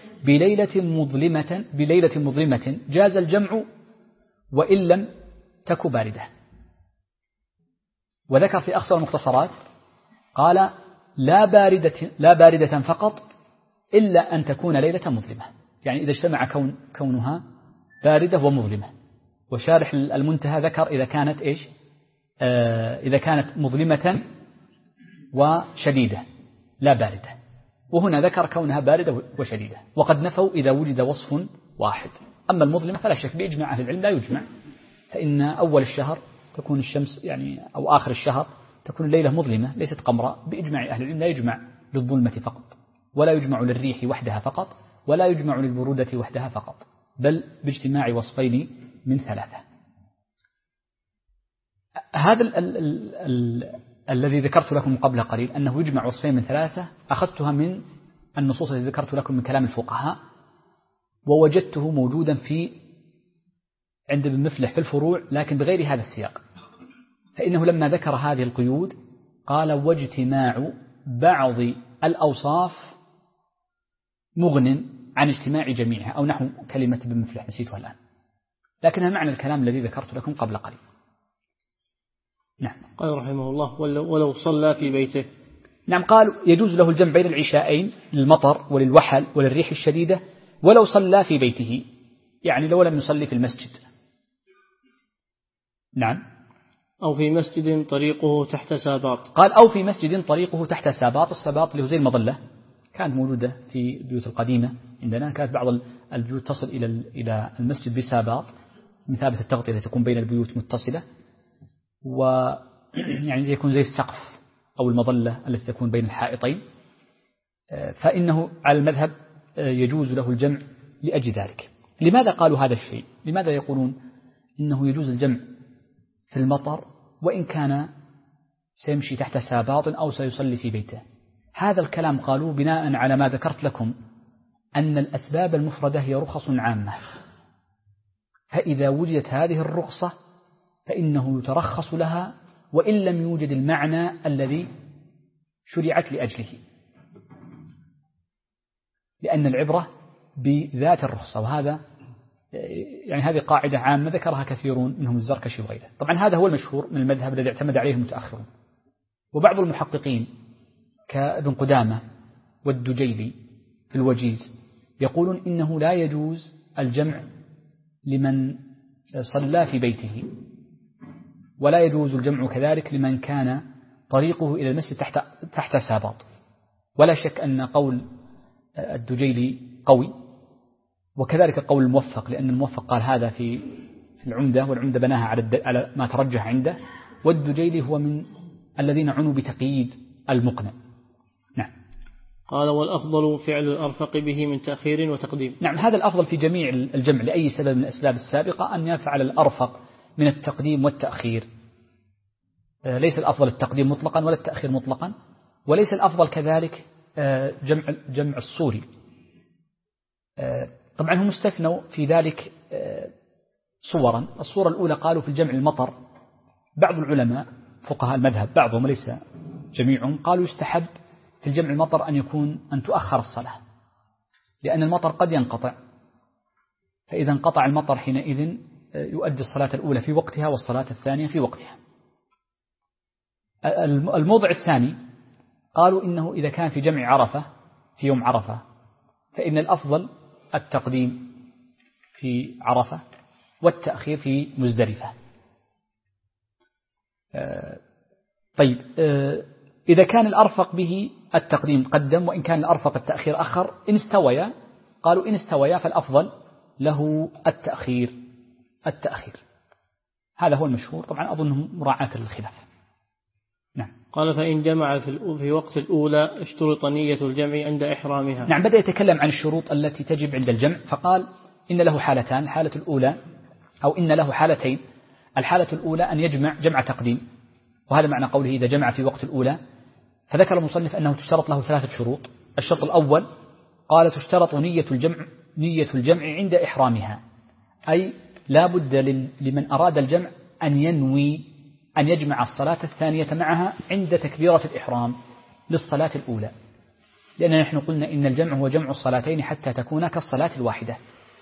بليلة مظلمة جاز الجمع وإن لم تك باردة. وذكر في أخصر المختصرات قال: لا باردة فقط إلا أن تكون ليلة مظلمة، يعني إذا اجتمع كونها باردة ومظلمة. وشارح المنتهى ذكر إذا كانت مظلمة وشديدة لا باردة، وهنا ذكر كونها باردة وشديدة. وقد نفوا إذا وجد وصف واحد. أما المظلمة فلا شك بإجماع أهل العلم لا يجمع، فإن أول الشهر تكون الشمس أو آخر الشهر تكون الليلة مظلمة ليست قمراء، بإجماع أهل العلم لا يجمع للظلمة فقط، ولا يجمع للريح وحدها فقط، ولا يجمع للبرودة وحدها فقط، بل باجتماع وصفين من ثلاثة. هذا الذي ذكرت لكم قبل قليل أنه يجمع وصفين من ثلاثة أخذتها من النصوص التي ذكرت لكم من كلام الفقهاء، ووجدته موجودا عند ابن مفلح في الفروع لكن بغير هذا السياق. فإنه لما ذكر هذه القيود قال: واجتماع بعض الأوصاف مغن عن اجتماع جميعها، أو نحو كلمة ابن مفلح نسيتها الآن، لكنها معنى الكلام الذي ذكرت لكم قبل قليل. نعم. قال رحمه الله: ولو صلى في بيته. نعم. قالوا يجوز له الجمع بين العشاءين للمطر وللوحل وللريح الشديدة، ولو صلى في بيته، يعني لو لم يصلي في المسجد. نعم. أو في مسجد طريقه تحت ساباط. قال: أو في مسجد طريقه تحت ساباط. الساباط اللي هو زي المظلة، كانت موجودة في البيوت القديمة عندنا، كانت بعض البيوت تصل إلى المسجد بساباط مثابة التغطية التي تكون بين البيوت متصلة، ويعني يكون زي السقف أو المظلة التي تكون بين الحائطين. فإنه على المذهب يجوز له الجمع لأجل ذلك. لماذا قالوا هذا الشيء؟ لماذا يقولون إنه يجوز الجمع في المطر وإن كان سيمشي تحت ساباط أو سيصلي في بيته؟ هذا الكلام قالوا بناء على ما ذكرت لكم أن الأسباب المفردة هي رخص عامة، فإذا وجدت هذه الرخصة فإنه يترخص لها وإن لم يوجد المعنى الذي شرعت لأجله، لأن العبرة بذات الرخصة. وهذا يعني هذه قاعدة عامة ذكرها كثيرون منهم الزركشي وغيره. طبعا هذا هو المشهور من المذهب الذي اعتمد عليه المتأخرون، وبعض المحققين كابن قدامة والدجيلي في الوجيز يقولون إنه لا يجوز الجمع لمن صلى في بيته، ولا يجوز الجمع كذلك لمن كان طريقه إلى المسجد تحت ساباط. ولا شك أن قول الدجيلي قوي، وكذلك قول الموفق، لأن الموفق قال هذا في العمدة، والعمدة بناها على ما ترجح عنده، والدجيلي هو من الذين عنوا بتقييد المقنع. نعم. قال والأفضل فعل الأرفق به من تأخير وتقديم. نعم، هذا الأفضل في جميع الجمع لأي سبب من الأسباب السابقة أن يفعل الأرفق من التقديم والتأخير. ليس الأفضل التقديم مطلقا ولا التأخير مطلقا، وليس الأفضل كذلك جمع الصوري. طبعا هم استثنوا في ذلك صورا. الصورة الأولى قالوا في الجمع المطر، بعض العلماء فقهاء المذهب بعضهم ليس جميعهم قالوا يستحب في الجمع المطر أن تؤخر الصلاة، لأن المطر قد ينقطع، فإذا انقطع المطر حينئذ يؤدي الصلاة الأولى في وقتها والصلاة الثانية في وقتها. الموضع الثاني قالوا إنه إذا كان في جمع عرفة في يوم عرفة فإن الأفضل التقديم في عرفة والتأخير في مزدلفة. طيب، إذا كان الأرفق به التقديم قدم وإن كان الأرفق التأخير أخر، إن استويا قالوا إن استويا فالأفضل له التأخير. هذا هو المشهور، طبعا أظنه مراعاة الخلاف. نعم. قال فإن جمع في وقت الأولى اشترط نية الجمع عند إحرامها. نعم، بدأ يتكلم عن الشروط التي تجب عند الجمع، فقال إن له حالتان، الحالة الأولى أو إن له حالتين. الحالة الأولى أن يجمع جمع تقديم، وهذا معنى قوله إذا جمع في وقت الأولى. فذكر المصنف أنه تشترط له 3 شروط. الشرط الأول قال تشترط نية الجمع عند إحرامها، أي لا بد لمن أراد الجمع أن ينوي أن يجمع الصلاة الثانية معها عند تكبيرة الإحرام للصلاة الأولى، لأننا نحن قلنا إن الجمع هو جمع الصلاتين حتى تكون كالصلاة الواحدة.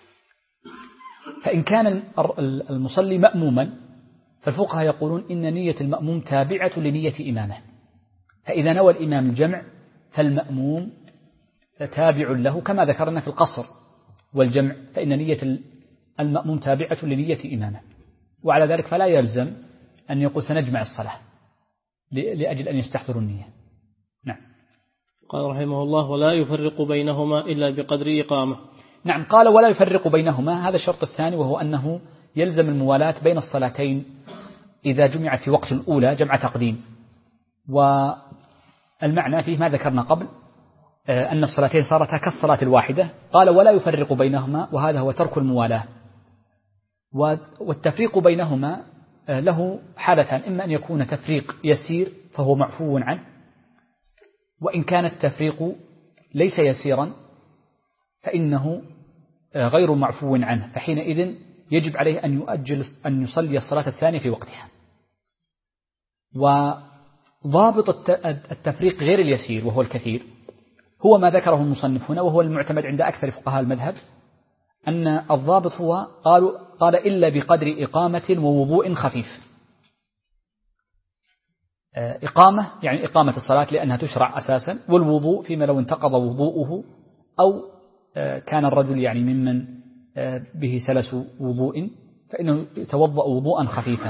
فإن كان المصلي مأموما فالفقهاء يقولون إن نية المأموم تابعة لنية إمامه، فإذا نوى الإمام الجمع فالمأموم تابع له، كما ذكرنا في القصر والجمع فإن نية المأموم تابعة لنية إمامه، وعلى ذلك فلا يلزم أن يقول سنجمع الصلاة لأجل أن يستحضروا النية. نعم. قال رحمه الله ولا يفرق بينهما إلا بقدر إقامة. نعم، قال ولا يفرق بينهما، هذا الشرط الثاني، وهو أنه يلزم الموالاة بين الصلاتين إذا جمعت في وقت الأولى جمع تقديم. والمعنى فيه ما ذكرنا قبل أن الصلاتين صارتا كالصلاة الواحدة. قال ولا يفرق بينهما، وهذا هو ترك الموالاة. والتفريق بينهما له حالتان، إما أن يكون تفريق يسير فهو معفو عنه، وإن كان التفريق ليس يسيرا فإنه غير معفو عنه، فحينئذ يجب عليه أن يصلي الصلاة الثانية في وقتها. وضابط التفريق غير اليسير وهو الكثير هو ما ذكره المصنف هنا، وهو المعتمد عند أكثر فقهاء المذهب، أن الضابط هو قال إلا بقدر إقامة ووضوء خفيف. إقامة يعني إقامة الصلاة لأنها تشرع أساسا، والوضوء فيما لو انتقض وضوءه أو كان الرجل يعني ممن به سلس وضوء فإنه يتوضأ وضوءا خفيفا.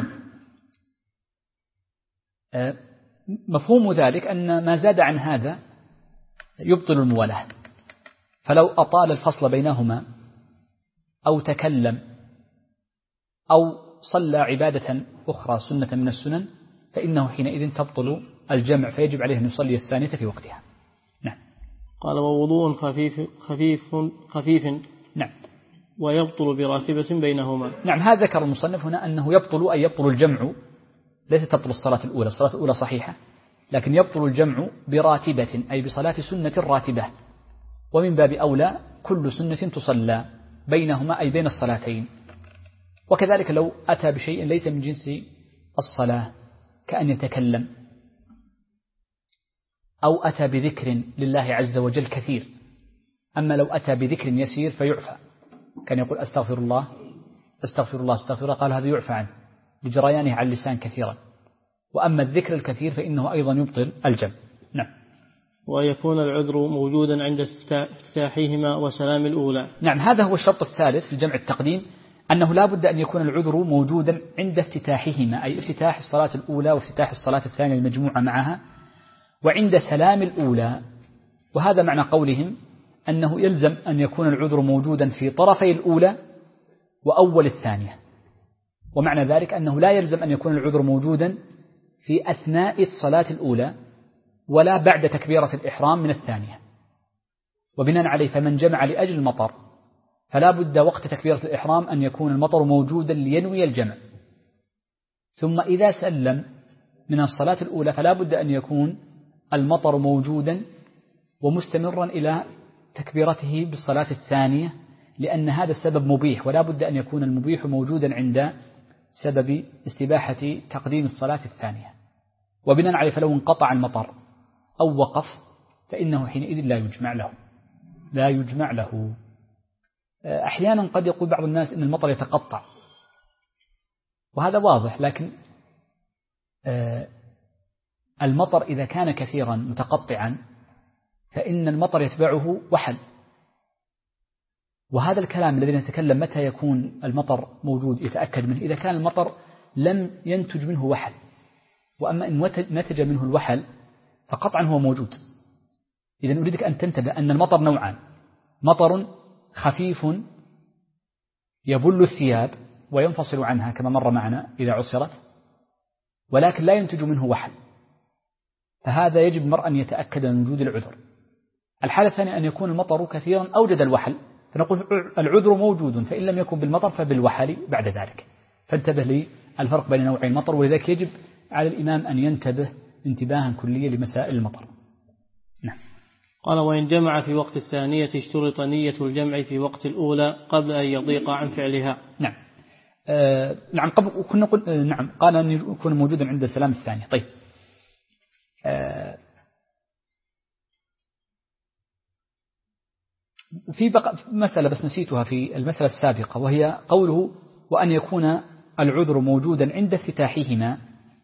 مفهوم ذلك أن ما زاد عن هذا يبطل الموالاة، فلو أطال الفصل بينهما أو تكلم أو صلى عبادة أخرى سنة من السنن فإنه حينئذ تبطل الجمع، فيجب عليه أن يصلي الثانية في وقتها. نعم. قال ووضوء خفيف. نعم. ويبطل براتبة بينهما. نعم، هذا ذكر المصنف هنا أنه يبطل، أي يبطل الجمع، ليس تبطل الصلاة الأولى، الصلاة الأولى صحيحة، لكن يبطل الجمع براتبة، أي بصلاة سنة راتبة، ومن باب أولى كل سنة تصلى بينهما، أي بين الصلاتين. وكذلك لو أتى بشيء ليس من جنس الصلاة كأن يتكلم، أو أتى بذكر لله عز وجل كثير، أما لو أتى بذكر يسير فيعفى، كان يقول أستغفر الله أستغفر الله أستغفر الله، قال هذا يعفى عنه لجريانه على اللسان كثيرا. وأما الذكر الكثير فإنه أيضا يبطل الجمع. نعم. ويكون العذر موجودا عند افتتاحهما وسلام الأولى. نعم، هذا هو الشرط الثالث في الجمع التقديم، أنه لا بد أن يكون العذر موجودا عند افتتاحهما، أي افتتاح الصلاة الأولى وافتتاح الصلاة الثانية المجموعة معها، وعند سلام الأولى. وهذا معنى قولهم أنه يلزم أن يكون العذر موجودا في طرفي الأولى وأول الثانية، ومعنى ذلك أنه لا يلزم أن يكون العذر موجودا في أثناء الصلاة الأولى ولا بعد تكبيرة الإحرام من الثانية. وبناء عليه فمن جمع لأجل المطر فلا بد وقت تكبيرة الإحرام أن يكون المطر موجودا لينوي الجمع، ثم إذا سلم من الصلاة الأولى فلا بد أن يكون المطر موجودا ومستمرا إلى تكبيرته بالصلاة الثانية، لأن هذا السبب مبيح، ولا بد أن يكون المبيح موجودا عند سبب استباحة تقديم الصلاة الثانية. وبناء عليه فلو انقطع المطر أو وقف فإنه حينئذ لا يجمع له. أحيانا قد يقول بعض الناس إن المطر يتقطع، وهذا واضح، لكن المطر إذا كان كثيرا متقطعا فإن المطر يتبعه وحل. وهذا الكلام الذي نتكلم متى يكون المطر موجود يتأكد منه إذا كان المطر لم ينتج منه وحل، وأما إن نتج منه الوحل فقطعا هو موجود. إذن أريدك أن تنتبه أن المطر نوعان: مطر خفيف يبل الثياب وينفصل عنها كما مر معنا إذا عصرت، ولكن لا ينتج منه وحل، فهذا يجب المرء أن يتأكد من وجود العذر. الحالة الثانية أن يكون المطر كثيرا أوجد الوحل، فنقول العذر موجود، فإن لم يكن بالمطر فبالوحل بعد ذلك. فانتبه للفرق بين نوعين المطر، ولذلك يجب على الإمام أن ينتبه انتباها كليا لمسائل المطر. نعم. قال: وإن جمع في وقت الثانية اشترط نية الجمع في وقت الأولى قبل أن يضيق عن فعلها. نعم. نعم، نعم، قال أن يكون موجودا عند سلام الثانية. طيب. في مسألة بس نسيتها في المسألة السابقة، وهي قوله: وأن يكون العذر موجودا عند افتتاحهما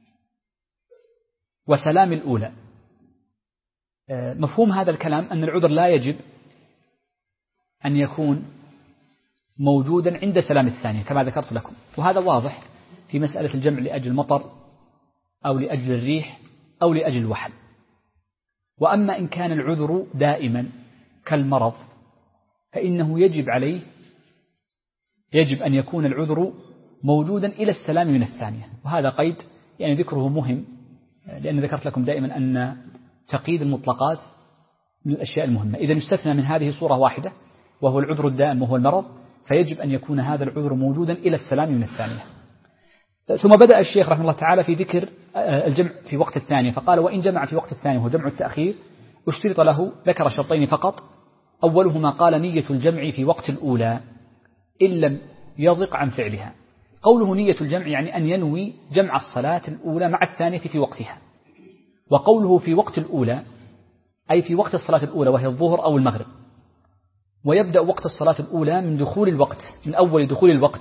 وسلام الأولى. مفهوم هذا الكلام أن العذر لا يجب أن يكون موجودا عند سلام الثانية كما ذكرت لكم، وهذا واضح في مسألة الجمع لأجل المطر أو لأجل الريح أو لأجل الوحل. وأما إن كان العذر دائما كالمرض فإنه يجب أن يكون العذر موجودا إلى السلام من الثانية، وهذا قيد يعني ذكره مهم، لأن ذكرت لكم دائما أن تقييد المطلقات من الأشياء المهمة. إذا يستثنى من هذه صورة واحدة وهو العذر الدائم وهو المرض، فيجب أن يكون هذا العذر موجودا إلى السلام من الثانية. ثم بدأ الشيخ رحمه الله تعالى في ذكر الجمع في وقت الثانية، فقال: وإن جمع في وقت الثانية وهو جمع التأخير اشترط له، ذكر شرطين فقط. أولهما قال: نية الجمع في وقت الأولى إن لم يضق عن فعلها. قوله نية الجمع يعني أن ينوي جمع الصلاة الأولى مع الثانية في وقتها. وقوله في وقت الأولى أي في وقت الصلاة الأولى وهي الظهر أو المغرب. ويبدأ وقت الصلاة الأولى من دخول الوقت، من أول دخول الوقت،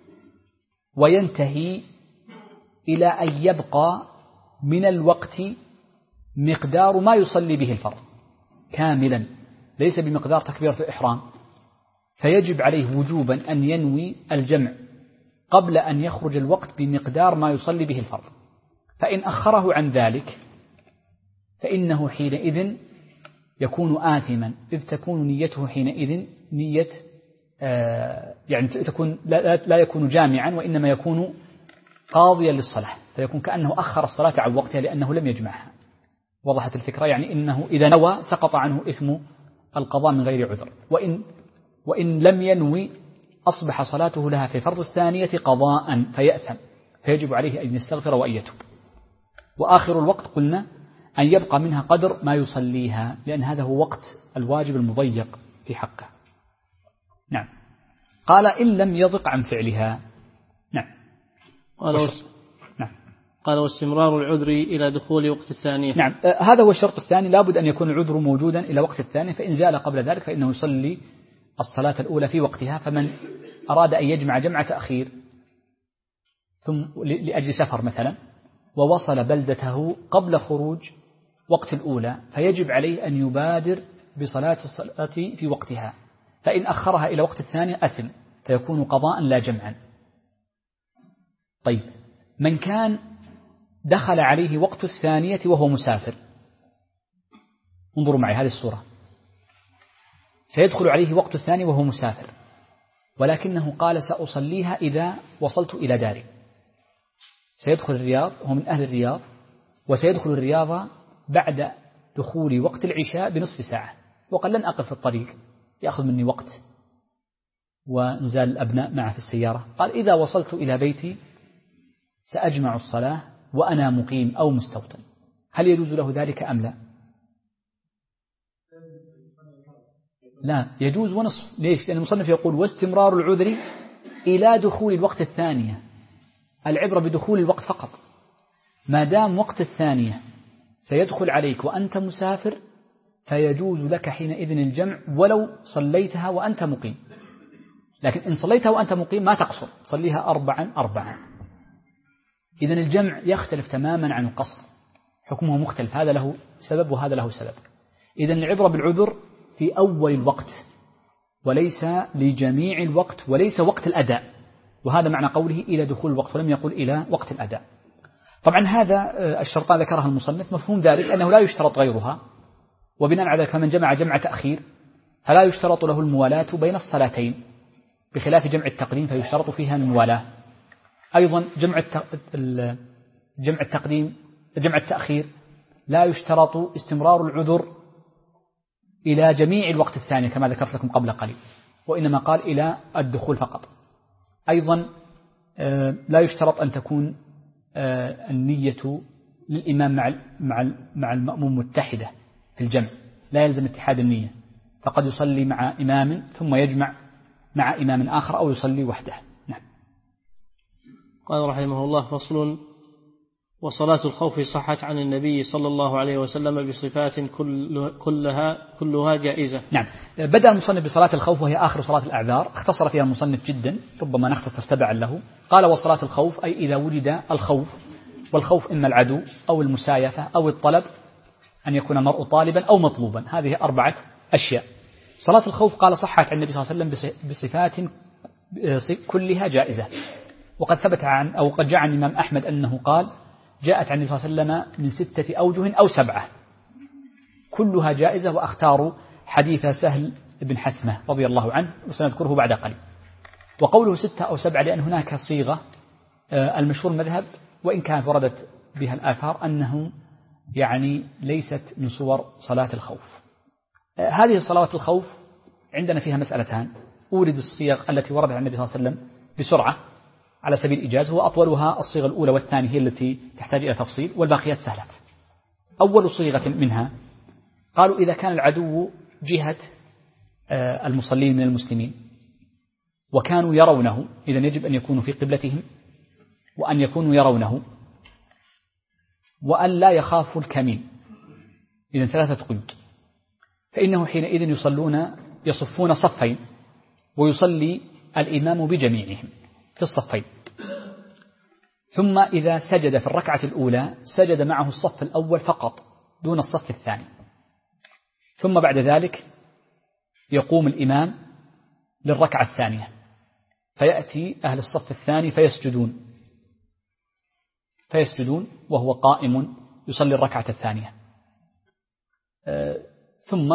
وينتهي إلى أن يبقى من الوقت مقدار ما يصلي به الفرض كاملا، ليس بمقدار تكبيرة الإحرام. فيجب عليه وجوبا أن ينوي الجمع قبل أن يخرج الوقت بمقدار ما يصلي به الفرض. فإن أخره عن ذلك فإنه حينئذ يكون آثما، إذ تكون نيته حينئذ نية يعني تكون لا يكون جامعا، وإنما يكون قاضيا للصلاة، فيكون كأنه أخر الصلاة عن وقتها لأنه لم يجمعها. وضحت الفكرة؟ يعني إنه إذا نوى سقط عنه إثم القضاء من غير عذر، وإن لم ينوي أصبح صلاته لها في فرض الثانية قضاء فيأثم، فيجب عليه أن يستغفر وأن يتوب. وآخر الوقت قلنا أن يبقى منها قدر ما يصليها، لأن هذا هو وقت الواجب المضيق في حقه. نعم. قال إن لم يضق عن فعلها. نعم. قال واستمرار العذر إلى دخول وقت الثانية. نعم، هذا هو الشرط الثاني، لابد أن يكون العذر موجودا إلى وقت الثانية، فإن زال قبل ذلك فإنه يصلي الصلاة الأولى في وقتها. فمن أراد أن يجمع جمع تأخير ثم لأجل سفر مثلا ووصل بلدته قبل خروج وقت الأولى، فيجب عليه أن يبادر بصلاة الصلاة في وقتها، فإن أخرها إلى وقت الثانية أثم، فيكون قضاء لا جمعا. طيب، من كان دخل عليه وقت الثانية وهو مسافر، انظروا معي هذه الصورة، سيدخل عليه وقت الثاني وهو مسافر، ولكنه قال سأصليها إذا وصلت إلى داري. سيدخل الرياض، هو من أهل الرياض، وسيدخل الرياض بعد دخول وقت العشاء بنصف ساعة، وقال لن أقف في الطريق يأخذ مني وقت، ونزال الأبناء معه في السيارة. قال إذا وصلت إلى بيتي سأجمع الصلاة وأنا مقيم أو مستوطن. هل يجوز له ذلك أم لا؟ لا، يجوز ونصف. ليش؟ لأن المصنف يقول واستمرار العذر إلى دخول الوقت الثانية، العبرة بدخول الوقت فقط. ما دام وقت الثانية سيدخل عليك وأنت مسافر فيجوز لك حينئذ الجمع ولو صليتها وأنت مقيم، لكن إن صليتها وأنت مقيم ما تقصر، صليها 4 إذن الجمع يختلف تماما عن القصر، حكمه مختلف، هذا له سبب وهذا له سبب. إذن العبرة بالعذر في أول الوقت وليس لجميع الوقت وليس وقت الأداء، وهذا معنى قوله إلى دخول الوقت، ولم يقل إلى وقت الأداء. طبعا هذا الشرطان ذكرها المصنف، مفهوم ذلك أنه لا يشترط غيرها، وبناء على ذلك من جمع تأخير فلا يشترط له الموالاة بين الصلاتين، بخلاف جمع التقديم فيشترط فيها الموالاة. أيضا جمع التأخير لا يشترط استمرار العذر إلى جميع الوقت الثاني كما ذكرت لكم قبل قليل، وإنما قال إلى الدخول فقط. أيضا لا يشترط أن تكون النية للإمام مع المأموم متحدة في الجمع، لا يلزم اتحاد النية، فقد يصلي مع إمام ثم يجمع مع إمام آخر أو يصلي وحده. نعم. قال رحمه الله: فصل: وصلاة الخوف صحت عن النبي صلى الله عليه وسلم بصفات كلها جائزة. نعم. بدأ المصنف بصلاة الخوف وهي آخر صلاة الأعذار، اختصر فيها المصنف جدا، ربما نختصر تبعا له. قال: وصلاة الخوف أي إذا وجد الخوف، والخوف إما العدو أو المسايفة أو الطلب، أن يكون المرء طالبا أو مطلوبا، هذه 4 أشياء. صلاة الخوف قال صحت عن النبي صلى الله عليه وسلم بصفات كلها جائزة، وقد ثبت أو قد جاء عن الإمام أحمد أنه قال: جاءت عن النبي صلى الله عليه وسلم من 6 أوجه أو 7 كلها جائزة، وأختار حديث سهل بن حثمة رضي الله عنه وسنذكره بعد قليل. وقوله 6 أو 7 لأن هناك صيغة المشهور المذهب وإن كانت وردت بها الآثار أنه يعني ليست من صور صلاة الخوف. هذه صلاة الخوف عندنا فيها مسألتان: أورد الصيغ التي وردت عن النبي صلى الله عليه وسلم بسرعة على سبيل الإيجاز، وأطولها الصيغة الأولى والثانية هي التي تحتاج إلى تفصيل، والباقيات سهلات. أول صيغة منها قالوا إذا كان العدو جهة المصلين من المسلمين وكانوا يرونه، إذن يجب أن يكونوا في قبلتهم وأن يكونوا يرونه وأن لا يخافوا الكمين، إذن 3 قيود. فإنه حينئذ يصفون صفين ويصلي الإمام بجميعهم في الصفين، ثم إذا سجد في الركعة الأولى سجد معه الصف الأول فقط دون الصف الثاني، ثم بعد ذلك يقوم الإمام للركعة الثانية فيأتي أهل الصف الثاني فيسجدون وهو قائم يصلي الركعة الثانية، ثم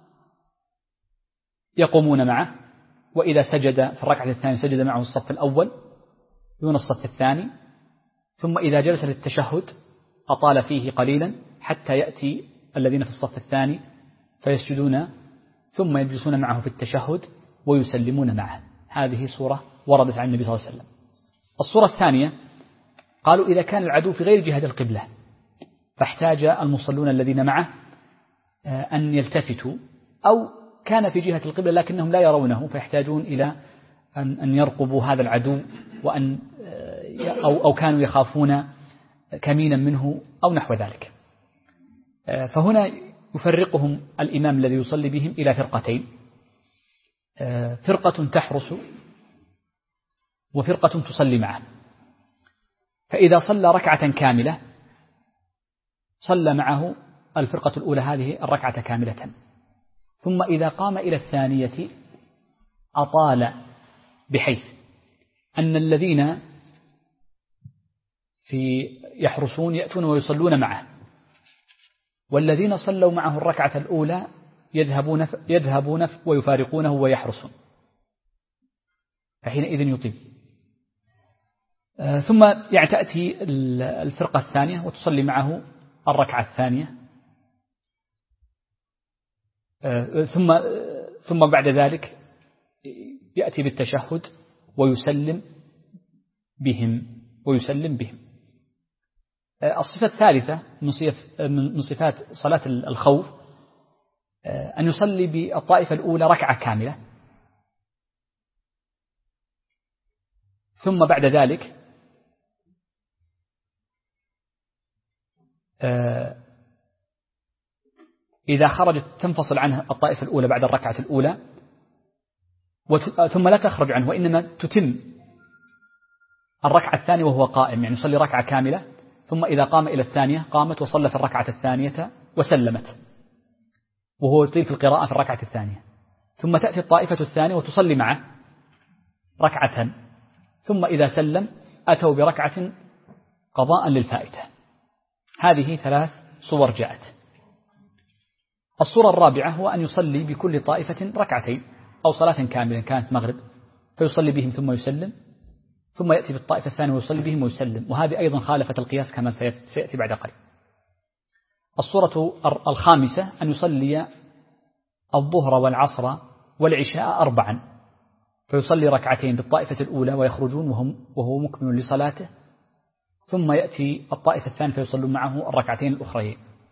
يقومون معه، وإذا سجد في الركعة الثانية سجد معه الصف الأول دون الصف الثاني، ثم إذا جلس للتشهد أطال فيه قليلا حتى يأتي الذين في الصف الثاني فيسجدون ثم يجلسون معه في التشهد ويسلمون معه. هذه صورة وردت عن النبي صلى الله عليه وسلم. الصورة الثانية قالوا إذا كان العدو في غير جهة القبلة فاحتاج المصلون الذين معه أن يلتفتوا، أو كان في جهة القبلة لكنهم لا يرونه فيحتاجون إلى أن يرقبوا هذا العدو، وأن أو كانوا يخافون كمينا منه أو نحو ذلك. فهنا يفرقهم الإمام الذي يصلي بهم إلى فرقتين: فرقة تحرس وفرقة تصلي معه. فإذا صلى ركعة كاملة صلى معه الفرقة الأولى هذه الركعة كاملة، ثم إذا قام إلى الثانية أطال، بحيث أن الذين يحرسون يأتون ويصلون معه، والذين صلوا معه الركعة الأولى يذهبون ويفارقونه ويحرسون، فحينئذ يطيل. ثم تأتي الفرقة الثانية وتصلي معه الركعة الثانية، ثم بعد ذلك يأتي بالتشهد ويسلم بهم. الصفة الثالثة من صفات صلاة الخوف أن يصلي بالطائفة الأولى ركعة كاملة، ثم بعد ذلك إذا خرجت تنفصل عنه الطائفة الأولى بعد الركعة الأولى، ثم لا تخرج عنه، وإنما تتم الركعة الثانية وهو قائم، يعني يصلي ركعة كاملة، ثم إذا قام إلى الثانية قامت وصلت الركعة الثانية وسلمت، وهو يطيل في القراءة في الركعة الثانية. ثم تأتي الطائفة الثانية وتصلي معه ركعة، ثم إذا سلم أتوا بركعة قضاء للفائتة. هذه 3 صور جاءت. الصورة الرابعة هو أن يصلي بكل طائفة ركعتين أو صلاة كاملة كانت مغرب، فيصلي بهم ثم يسلم، ثم يأتي بالطائفة الثانية ويصلي بهم ويسلم، وهذه أيضا خالفت القياس كما سيأتي بعد قليل. الصورة الخامسة أن يصلي الظهر والعصر والعشاء 4، فيصلي ركعتين بالطائفة الأولى ويخرجون وهو مكمل لصلاته، ثم يأتي الطائفة الثانية فيصلون معه الركعتين الأخرين.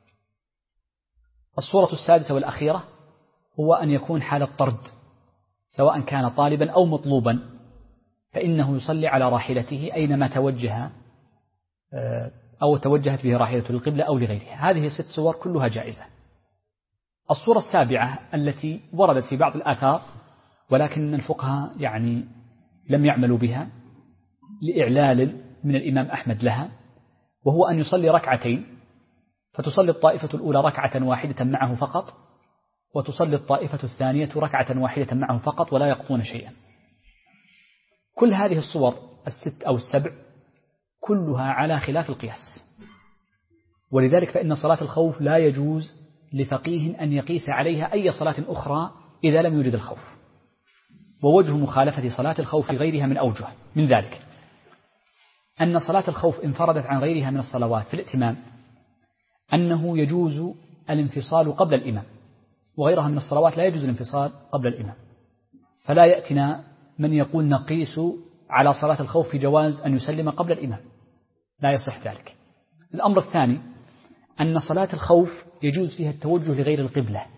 الصورة السادسة والأخيرة هو أن يكون حال الطرد، سواء كان طالبا أو مطلوبا، فإنه يصلي على راحلته أينما توجه أو توجهت به راحلته للقبلة أو لغيرها. هذه 6 صور كلها جائزة. الصورة السابعة التي وردت في بعض الآثار ولكن الفقهاء لم يعملوا بها لإعلال من الإمام أحمد لها، وهو أن يصلي ركعتين، فتصلي الطائفة الأولى ركعة واحدة معه فقط، وتصلي الطائفة الثانية ركعة واحدة معه فقط ولا يقضون شيئا. كل هذه الصور 6 أو 7 كلها على خلاف القياس، ولذلك فإن صلاة الخوف لا يجوز لفقيه أن يقيس عليها أي صلاة أخرى إذا لم يوجد الخوف. ووجه مخالفة صلاة الخوف غيرها من أوجه، من ذلك أن صلاة الخوف انفردت عن غيرها من الصلوات في الائتمام أنه يجوز الانفصال قبل الإمام، وغيرها من الصلوات لا يجوز الانفصال قبل الإمام. فلا يأتنا من يقول نقيس على صلاة الخوف في جواز أن يسلم قبل الإمام، لا يصح ذلك. الأمر الثاني أن صلاة الخوف يجوز فيها التوجه لغير القبلة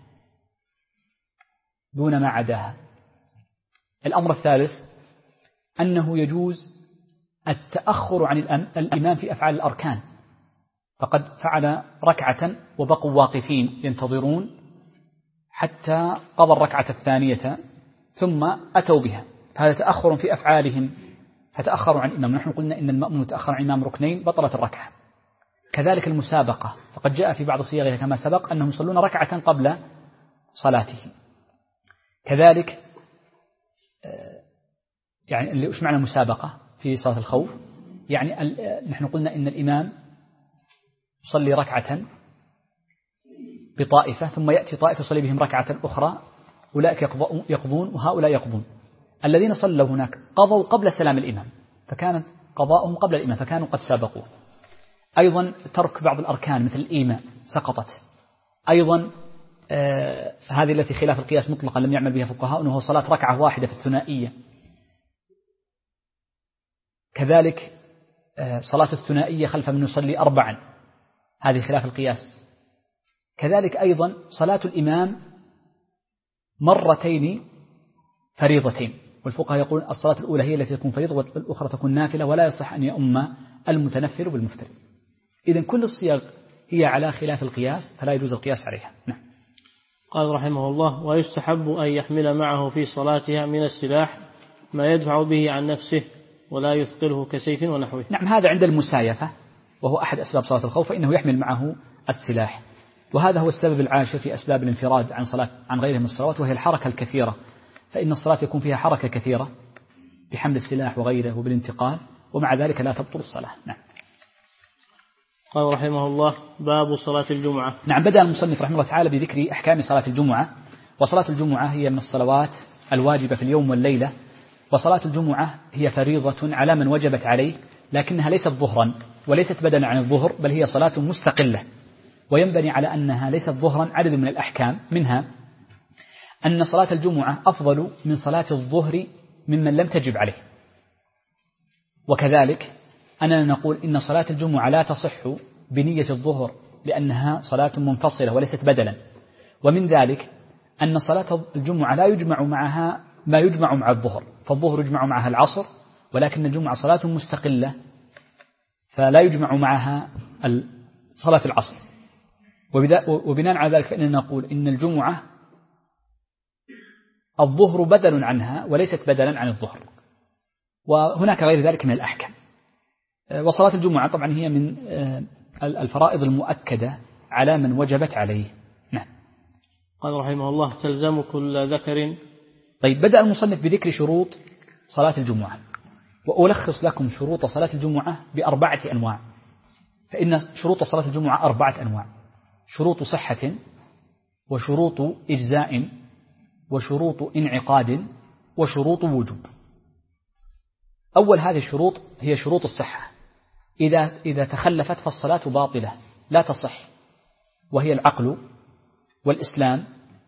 دون ما عداها. الأمر الثالث أنه يجوز التأخر عن الإمام في أفعال الأركان، فقد فعل ركعة وبقوا واقفين ينتظرون حتى قضى الركعة الثانية ثم أتوا بها، فهذا تأخر في أفعالهم فتأخروا عن الإمام. نحن قلنا إن المأمون يتأخر عن الإمام ركنين بطلت الركعة. كذلك المسابقة، فقد جاء في بعض صيغها كما سبق أنهم يصلون ركعة قبل صلاته. كذلك إيش معنى المسابقة في صلاة الخوف؟ نحن قلنا إن الإمام يصلي ركعة بطائفة ثم يأتي طائفة يصلي بهم ركعة أخرى، أولئك يقضون وهؤلاء يقضون. الذين صلوا هناك قضوا قبل سلام الإمام، فكان قضاؤهم قبل الإمام فكانوا قد سابقوه. أيضا ترك بعض الأركان مثل الإيماء سقطت. أيضا هذه التي خلاف القياس مطلقا لم يعمل بها فقهاء، أنه صلاة ركعة واحدة في الثنائية كذلك صلاة الثنائية خلف من يصلي 4، هذه خلاف القياس. كذلك أيضا صلاة الإمام مرتين فريضتين، والفقهاء يقولون الصلاة الأولى هي التي تكون فريضة والأخرى تكون نافلة، ولا يصح أن يؤم المتنفل بالمفترض. إذن كل الصيغ هي على خلاف القياس، فلا يجوز القياس عليها. نعم. قال رحمه الله: ويستحب أن يحمل معه في صلاتها من السلاح ما يدفع به عن نفسه ولا يثقله كسيف ونحوه. نعم، هذا عند المسايفة، وهو أحد أسباب صلاة الخوف، فإنه يحمل معه السلاح، وهذا هو السبب العاشر في أسباب الانفراد عن غيره من الصلوات، وهي الحركة الكثيرة، فإن الصلاة يكون فيها حركة كثيرة بحمل السلاح وغيره وبالانتقال، ومع ذلك لا تبطل الصلاة. نعم. قال رحمه الله: باب صلاة الجمعة. نعم، بدأ المصنف رحمه الله تعالى بذكر أحكام صلاة الجمعة. وصلاة الجمعة هي من الصلوات الواجبة في اليوم والليلة، وصلاة الجمعة هي فريضة على من وجبت عليه، لكنها ليست ظهرا وليست بدلا عن الظهر، بل هي صلاة مستقلة، وينبني على أنها ليست ظهرا عدد من الأحكام، منها أن صلاة الجمعة أفضل من صلاة الظهر ممن لم تجب عليه. وكذلك أننا نقول إن صلاة الجمعة لا تصح بنية الظهر لأنها صلاة منفصلة وليست بدلا. ومن ذلك أن صلاة الجمعة لا يجمع معها ما يجمع مع الظهر، فالظهر يجمع معها العصر، ولكن الجمعة صلاة مستقلة فلا يجمع معها صلاة العصر. وبناء على ذلك فإننا نقول إن الجمعة الظهر بدل عنها وليست بدلا عن الظهر، وهناك غير ذلك من الأحكام. وصلاة الجمعة طبعا هي من الفرائض المؤكدة على من وجبت عليه. نعم. قال رحمه الله: تلزم كل ذكر. طيب، بدأ المصنف بذكر شروط صلاة الجمعة، وألخص لكم شروط صلاة الجمعة ب4 أنواع. فإن شروط صلاة الجمعة 4 أنواع: شروط صحة، وشروط إجزاء، وشروط انعقاد، وشروط وجوب. أول هذه الشروط هي شروط الصحة، إذا تخلفت فالصلاة باطلة لا تصح، وهي العقل والإسلام.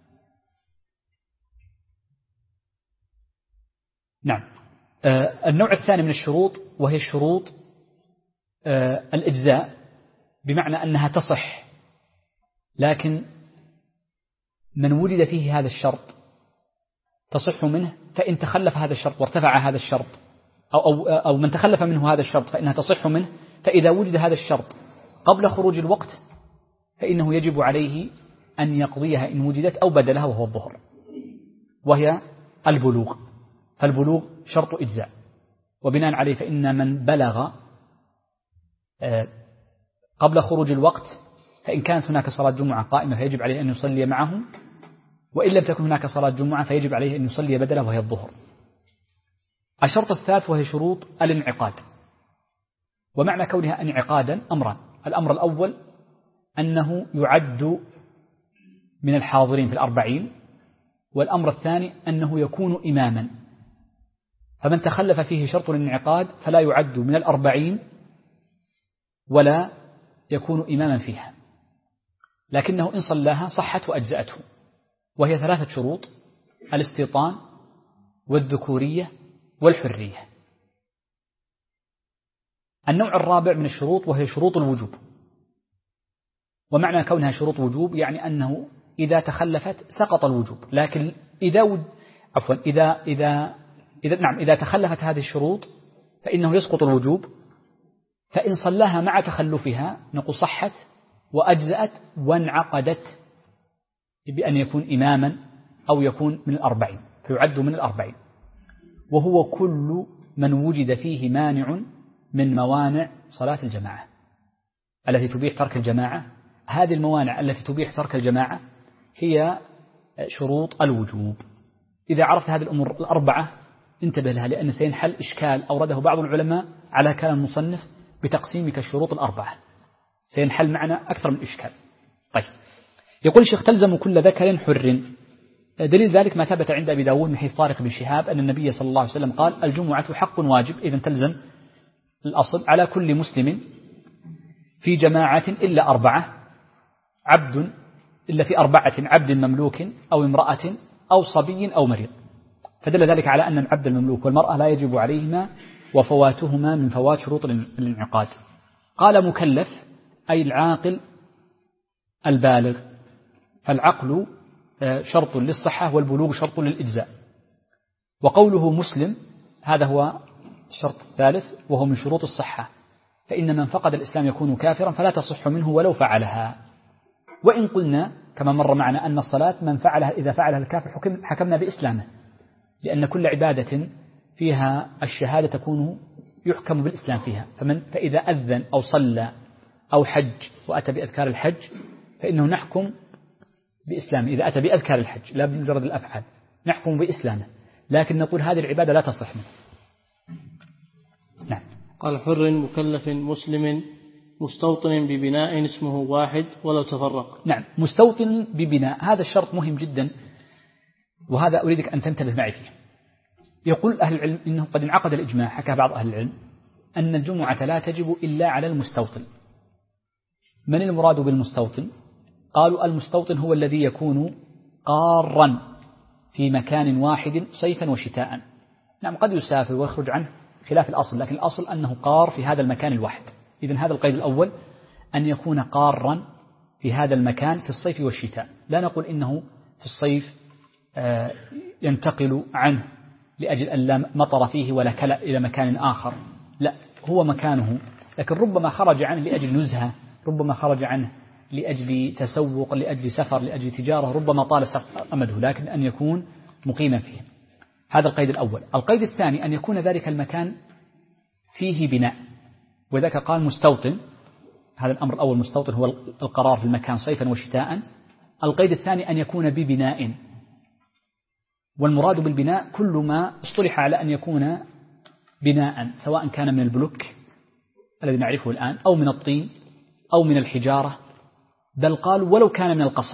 نعم. النوع الثاني من الشروط وهي الشروط الإجزاء، بمعنى أنها تصح لكن من وجد فيه هذا الشرط تصح منه، فإن تخلف هذا الشرط وارتفع هذا الشرط أو من تخلف منه هذا الشرط فإنها تصح منه، فإذا وجد هذا الشرط قبل خروج الوقت فإنه يجب عليه أن يقضيها إن وجدت أو بدلها، وهو الظهر، وهي البلوغ. فالبلوغ شرط إجزاء، وبناء عليه فإن من بلغ قبل خروج الوقت فإن كانت هناك صلاة جمعة قائمة فيجب عليه أن يصلي معهم، وإن لم تكن هناك صلاة جمعة فيجب عليه أن يصلي بدلها، وهي الظهر. الشرط الثالث وهي شروط الانعقاد، ومعنى كونها انعقادا أمران: الأمر الأول أنه يعد من الحاضرين في 40، والأمر الثاني أنه يكون إماما، فمن تخلف فيه شرط الانعقاد فلا يعد من 40 ولا يكون إماما فيها، لكنه إن صلاها صحت وأجزأته، وهي 3 شروط: الاستيطان والذكورية والحرية. النوع الرابع من الشروط وهي شروط الوجوب، ومعنى كونها شروط وجوب يعني أنه إذا تخلفت سقط الوجوب، لكن إذا تخلفت هذه الشروط فإنه يسقط الوجوب، فإن صلاها مع تخلفها نقول صحت وأجزأت وانعقدت بأن يكون إماما أو يكون من 40، فيعد من 40، وهو كل من وجد فيه مانع من موانع صلاة الجماعة التي تبيح ترك الجماعة. هذه الموانع التي تبيح ترك الجماعة هي شروط الوجوب. إذا عرفت هذه الأمور 4 انتبه لها، لأن سينحل إشكال أورده بعض العلماء على كلام المصنف بتقسيمك الشروط 4، سينحل معنا أكثر من إشكال. طيب، يقول الشيخ: تلزم كل ذكر حر. دليل ذلك ما ثبت عند أبي داود من حديث طارق بن شهاب أن النبي صلى الله عليه وسلم قال: الجمعة حق واجب. إذن تلزم الأصل على كل مسلم في جماعة إلا 4 عبد، إلا في 4 عبد مملوك أو امرأة أو صبي أو مريض. فدل ذلك على أن العبد المملوك والمرأة لا يجب عليهما وفواتهما من فوات شروط الانعقاد. قال مكلف أي العاقل البالغ، فالعقل شرط للصحة والبلوغ شرط للإجزاء. وقوله مسلم هذا هو الشرط الثالث وهو من شروط الصحة، فإن من فقد الإسلام يكون كافرا فلا تصح منه ولو فعلها. وإن قلنا كما مر معنا أن الصلاة من فعلها إذا فعلها الكافر حكمنا بإسلامه، لأن كل عبادة فيها الشهادة تكون يحكم بالإسلام فيها. فإذا أذن أو صلى أو حج وأتى بأذكار الحج فإنه نحكم بإسلامه. إذا أتى بأذكار الحج لا بمجرد الأفعال نحكم بإسلامه، لكن نقول هذه العبادة لا تصح منه. نعم. قال حر مكلف مسلم مستوطن ببناء اسمه واحد ولو تفرق. نعم، مستوطن ببناء، هذا الشرط مهم جدا، وهذا أريدك أن تنتبه معي فيه. يقول أهل العلم إنه قد انعقد الإجماع، حكى بعض أهل العلم أن الجمعة لا تجب إلا على المستوطن. من المراد بالمستوطن؟ قالوا المستوطن هو الذي يكون قارا في مكان واحد صيفا وشتاء. نعم، قد يسافر ويخرج عنه خلاف الأصل، لكن الأصل أنه قار في هذا المكان الواحد. إذن هذا القيد الأول، أن يكون قارا في هذا المكان في الصيف والشتاء. لا نقول إنه في الصيف ينتقل عنه لأجل أن لا مطر فيه ولا كلأ إلى مكان آخر، لا، هو مكانه، لكن ربما خرج عنه لأجل نزهة، ربما خرج عنه لأجل تسوق، لأجل سفر، لأجل تجارة، ربما طال أمده، لكن أن يكون مقيما فيه. هذا القيد الأول. القيد الثاني أن يكون ذلك المكان فيه بناء، وذاك قال مستوطن. هذا الأمر الأول، مستوطن هو القرار في المكان صيفا وشتاء. القيد الثاني أن يكون ببناء، والمراد بالبناء كل ما اصطلح على أن يكون بناء، سواء كان من البلوك الذي نعرفه الآن أو من الطين أو من الحجارة، بل قالوا ولو كان من القصب.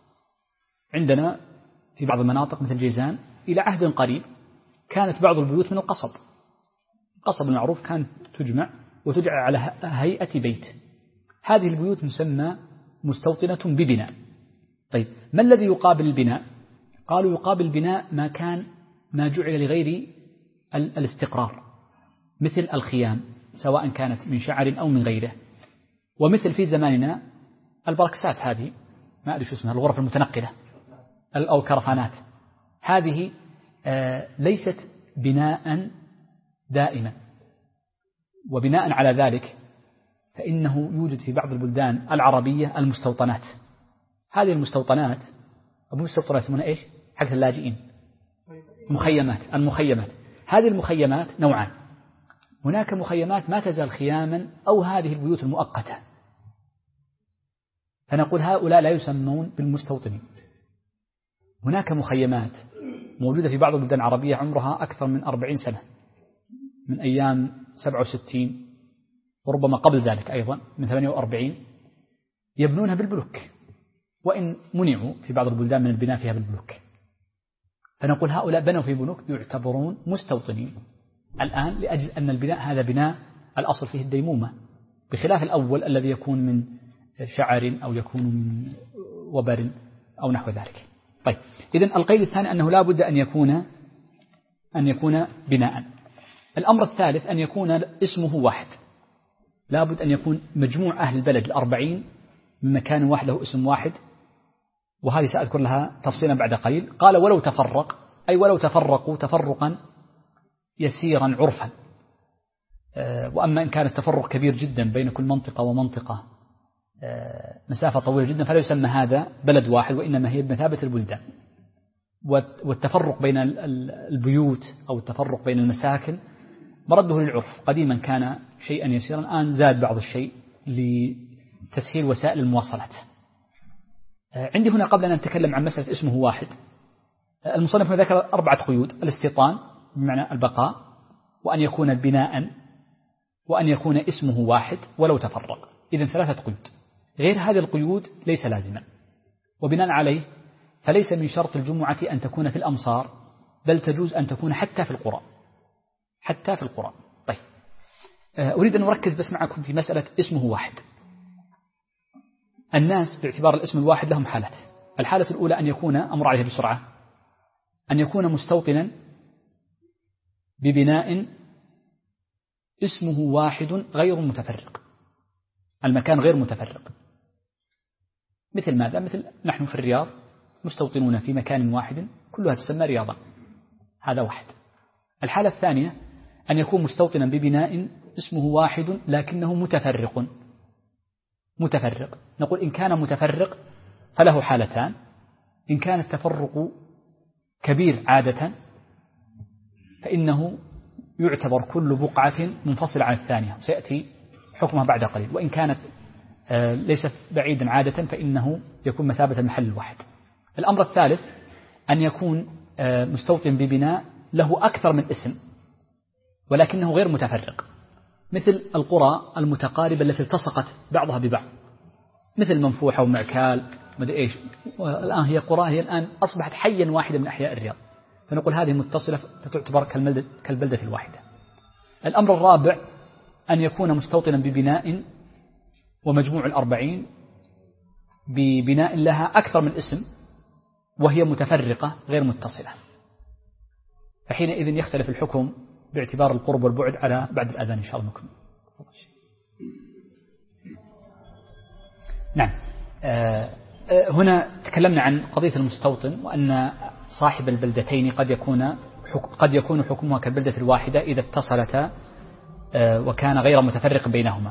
عندنا في بعض المناطق مثل جيزان إلى عهد قريب كانت بعض البيوت من القصب. القصب المعروف كانت تجمع وتجعل على هيئة بيت. هذه البيوت مسمى مستوطنة ببناء. طيب، ما الذي يقابل البناء؟ قالوا يقابل البناء ما جعل لغير الاستقرار، مثل الخيام سواء كانت من شعر أو من غيره، ومثل في زماننا البركسات، هذه ما أدري شو اسمها، الغرف المتنقلة أو كرفانات. هذه ليست بناء دائما. وبناء على ذلك فإنه يوجد في بعض البلدان العربية المستوطنات. هذه المستوطنات يسمونها إيش؟ حق اللاجئين، المخيمات. هذه المخيمات نوعان، هناك مخيمات ما تزال خياما أو هذه البيوت المؤقتة، فنقول هؤلاء لا يسمون بالمستوطنين. هناك مخيمات موجودة في بعض البلدان العربية عمرها أكثر من 40 سنة، من أيام 67 وربما قبل ذلك أيضا من 48، يبنونها بالبلوك، وإن منعوا في بعض البلدان من البناء فيها بالبلوك. فنقول هؤلاء بنوا في بلوك يعتبرون مستوطنين الآن، لأجل أن البناء هذا بناء الأصل فيه الديمومة، بخلاف الأول الذي يكون من شعر أو يكون من وبر أو نحو ذلك. طيب، إذن القيد الثاني أنه لا بد أن يكون بناء. الأمر الثالث أن يكون اسمه واحد، لا بد أن يكون مجموع أهل البلد 40 من مكان واحد له اسم واحد، وهذه سأذكر لها تفصيلا بعد قليل. قال ولو تفرق، أي ولو تفرقوا تفرقا يسيرا عرفا. وأما إن كان التفرق كبير جدا بين كل منطقة ومنطقة مسافة طويلة جدا فلا يسمى هذا بلد واحد، وإنما هي بمثابة البلدان. والتفرق بين البيوت أو التفرق بين المساكن مرده للعرف، قديما كان شيئا يسيرا، الآن زاد بعض الشيء لتسهيل وسائل المواصلات. عندي هنا قبل أن نتكلم عن مسألة اسمه واحد، المصنف ذكر 4 قيود: الاستيطان بمعنى البقاء، وأن يكون بناء، وأن يكون اسمه واحد ولو تفرق. إذن 3 قيود. غير هذه القيود ليس لازما، وبناء عليه فليس من شرط الجمعة أن تكون في الأمصار، بل تجوز أن تكون حتى في القرى. طيب، أريد أن أركز بس معكم في مسألة اسمه واحد. الناس باعتبار الاسم الواحد لهم حالات. الحالة الأولى أن يكون، أمر عليه بسرعة، أن يكون مستوطنا ببناء اسمه واحد غير متفرق، المكان غير متفرق. مثل ماذا؟ مثل نحن في الرياض مستوطنون في مكان واحد كلها تسمى رياضا، هذا واحد. الحالة الثانية أن يكون مستوطنا ببناء اسمه واحد لكنه متفرق. نقول إن كان متفرق فله حالتان: إن كان التفرق كبير عادة فإنه يعتبر كل بقعة منفصلة عن الثانية، سيأتي حكمها بعد قليل. وإن كانت ليست بعيدا عادة فإنه يكون مثابة المحل الواحد. الأمر الثالث أن يكون مستوطن ببناء له أكثر من اسم ولكنه غير متفرق، مثل القرى المتقاربة التي التصقت بعضها ببعض، مثل منفوحة ومعكال مدري إيش، والآن هي قرى، هي الآن أصبحت حيا واحدا من أحياء الرياض، فنقول هذه متصلة فتعتبر كالبلدة الواحدة. الأمر الرابع أن يكون مستوطنا ببناء ومجموع 40 ببناء لها أكثر من اسم وهي متفرقة غير متصلة، فحينئذ يختلف الحكم باعتبار القرب والبعد على بعد الأذان إن شاء الله نكمل. نعم. هنا تكلمنا عن قضية المستوطن، وأن صاحب البلدتين قد يكون حكمها كالبلدة الواحدة إذا اتصلتا وكان غير متفرق بينهما.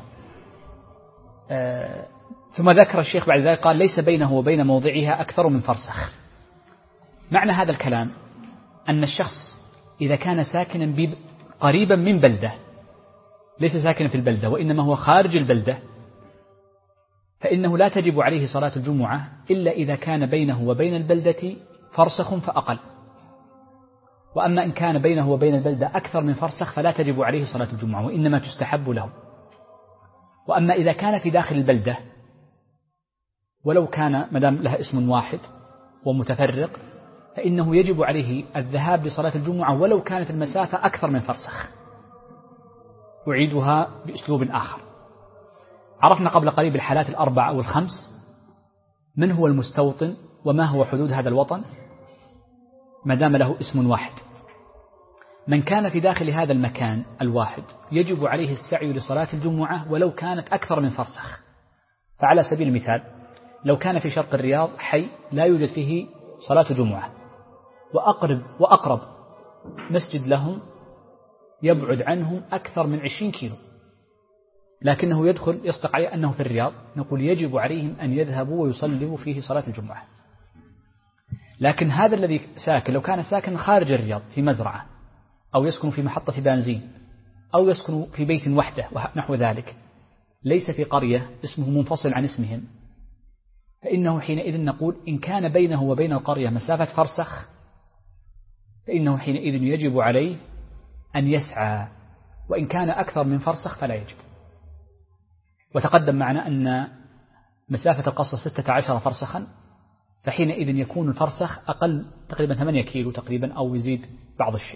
ثم ذكر الشيخ بعد ذلك قال: ليس بينه وبين موضعها أكثر من فرسخ. معنى هذا الكلام أن الشخص إذا كان ساكنا قريبا من بلدة، ليس ساكنا في البلدة وإنما هو خارج البلدة، فإنه لا تجب عليه صلاة الجمعة إلا إذا كان بينه وبين البلدة فرسخ فأقل. وأما إن كان بينه وبين البلدة أكثر من فرسخ فلا تجب عليه صلاة الجمعة وإنما تستحب له. وأما إذا كان في داخل البلدة ولو كان مدام لها اسم واحد ومتفرق فإنه يجب عليه الذهاب لصلاة الجمعة ولو كانت المسافة أكثر من فرسخ. أعيدها بأسلوب آخر. عرفنا قبل قليل الحالات الأربع أو الخمس: من هو المستوطن وما هو حدود هذا الوطن ما دام له اسم واحد. من كان في داخل هذا المكان الواحد يجب عليه السعي لصلاة الجمعة ولو كانت أكثر من فرسخ. فعلى سبيل المثال لو كان في شرق الرياض حي لا يوجد فيه صلاة جمعة وأقرب مسجد لهم يبعد عنهم أكثر من 20 كيلو، لكنه يصدق عليه أنه في الرياض، نقول يجب عليهم أن يذهبوا ويصلوا فيه صلاة الجمعة. لكن هذا الذي ساكن لو كان ساكن خارج الرياض في مزرعة أو يسكن في محطة بنزين أو يسكن في بيت وحده ونحو ذلك، ليس في قرية اسمه منفصل عن اسمهم، فإنه حينئذ نقول إن كان بينه وبين القرية مسافة فرسخ فإنه حينئذ يجب عليه أن يسعى، وإن كان أكثر من فرسخ فلا يجب. وتقدم معنا أن مسافة القصر 16 فرسخا، فحينئذ يكون الفرسخ أقل تقريبا 8 كيلو تقريبا أو يزيد بعض الشيء.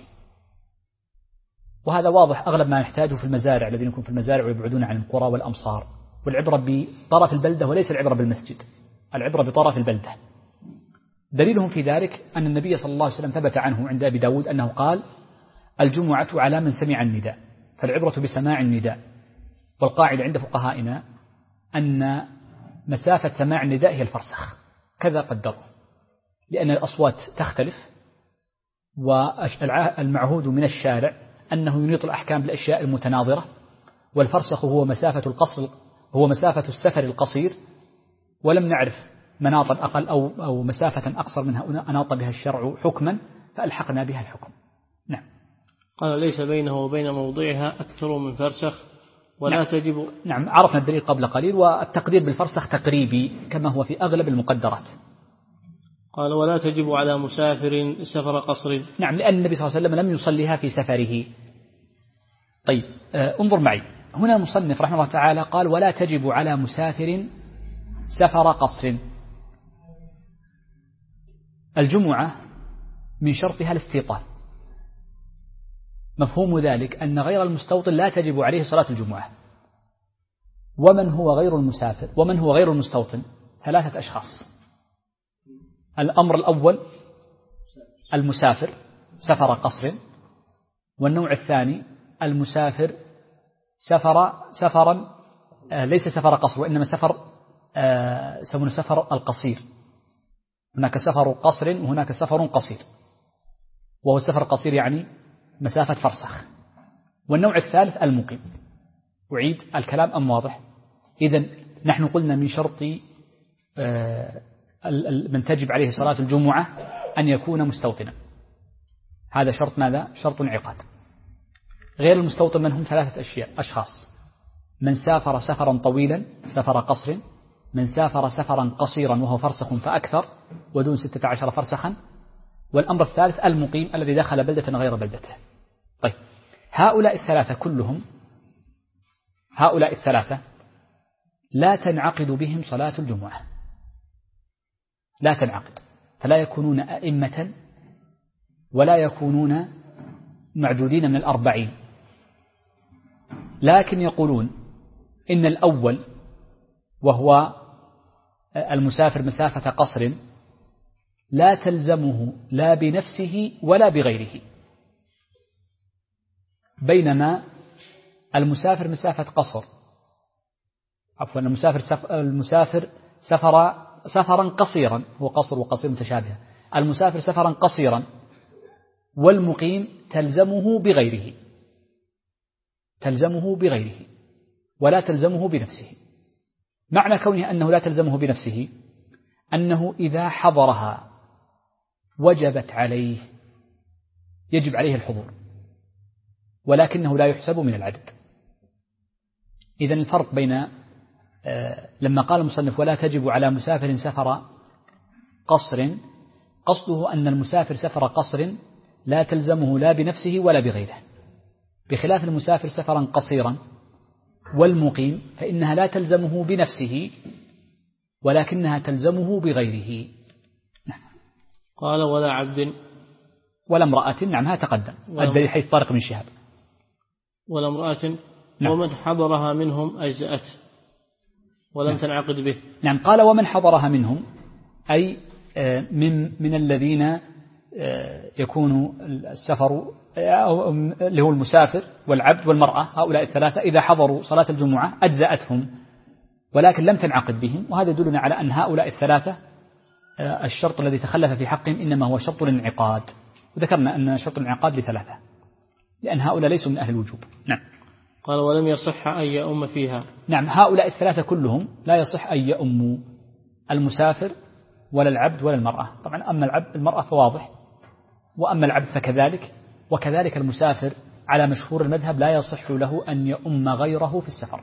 وهذا واضح أغلب ما نحتاجه في المزارع، الذين يكون في المزارع ويبعدون عن القرى والأمصار. والعبرة بطرف البلدة وليس العبرة بالمسجد، العبرة بطرف البلدة. دليلهم في ذلك أن النبي صلى الله عليه وسلم ثبت عنه عند أبي داود أنه قال: الجمعة على من سمع النداء، فالعبرة بسماع النداء. والقاعدة عند فقهائنا أن مسافة سماع النداء هي الفرسخ، كذا قدروا، لأن الأصوات تختلف، والمعهود من الشارع أنه ينيط الأحكام بالأشياء المتناظرة، والفرسخ هو مسافة القصر، هو مسافة السفر القصير، ولم نعرف مناطا أقل أو مسافة أقصر منها أناط بها الشرع حكما فألحقنا بها الحكم. نعم. قال: ليس بينه وبين موضعها أكثر من فرسخ ولا تجب. نعم، عرفنا الدليل قبل قليل، والتقدير بالفرسخ تقريبي كما هو في أغلب المقدرات. قال: ولا تجب على مسافر سفر قصر. نعم، لأن النبي صلى الله عليه وسلم لم يصليها في سفره. طيب، انظر معي هنا المصنف رحمه الله تعالى قال: ولا تجب على مسافر سفر قصر. الجمعة من شرطها الاستيطان، مفهوم ذلك أن غير المستوطن لا تجب عليه صلاة الجمعة. ومن هو غير المسافر ومن هو غير المستوطن؟ 3 أشخاص. الأمر الأول المسافر سفر قصر، والنوع الثاني المسافر سفرا ليس سفر قصر، وإنما سفر يسمونه سفر القصير. هناك سفر قصر وهناك سفر قصير، وهو السفر القصير يعني مسافة فرسخ. والنوع الثالث المقيم. أعيد الكلام أم واضح؟ إذن نحن قلنا من شرط من تجب عليه صلاة الجمعة أن يكون مستوطنا. هذا شرط ماذا؟ شرط انعقاد. غير المستوطن من هم 3 أشخاص: من سافر سفرا طويلا سفر قصر، من سافر سفرا قصيرا وهو فرسخ فأكثر ودون 16 فرسخا، والأمر الثالث المقيم الذي دخل بلدة غير بلدته. طيب، هؤلاء الثلاثة لا تنعقد بهم صلاة الجمعة، لا تنعقد، فلا يكونون أئمة ولا يكونون معدودين من 40. لكن يقولون إن الأول وهو المسافر مسافة قصر لا تلزمه لا بنفسه ولا بغيره، بينما المسافر مسافة قصر المسافر سفرا قصيرا، هو قصر وقصير متشابهة، المسافر سفرا قصيرا والمقيم تلزمه بغيره ولا تلزمه بنفسه. معنى كونه أنه لا تلزمه بنفسه أنه إذا حضرها وجبت عليه، يجب عليه الحضور، ولكنه لا يحسب من العدد. إذن الفرق بين لما قال المصنف ولا تجب على مسافر سفر قصر، قصده أن المسافر سفر قصر لا تلزمه لا بنفسه ولا بغيره، بخلاف المسافر سفرا قصيرا والمقيم فإنها لا تلزمه بنفسه ولكنها تلزمه بغيره. نعم. قال ولا عبد ولا امرأة. نعم، هذا تقدم الدليل حيث طارق بن شهاب. ولا امرأة. نعم. ومن حضرها منهم أجزأت ولم نعم. تنعقد به. نعم. قال ومن حضرها منهم أي من الذين يكون السفر اللي هو المسافر والعبد والمرأة، هؤلاء الثلاثة إذا حضروا صلاة الجمعة أجزأتهم ولكن لم تنعقد بهم. وهذا يدلنا على أن هؤلاء الثلاثة الشرط الذي تخلف في حقهم إنما هو شرط الانعقاد، وذكرنا أن شرط الانعقاد ل3 لأن هؤلاء ليسوا من أهل الوجوب. نعم. قال ولم يصح أن يؤم فيها. نعم، هؤلاء الثلاثة كلهم لا يصح أن يؤموا المسافر ولا العبد ولا المرأة. طبعا أما المرأة فواضح، وأما العبد فكذلك، وكذلك المسافر على مشهور المذهب لا يصح له أن يؤم غيره في السفر.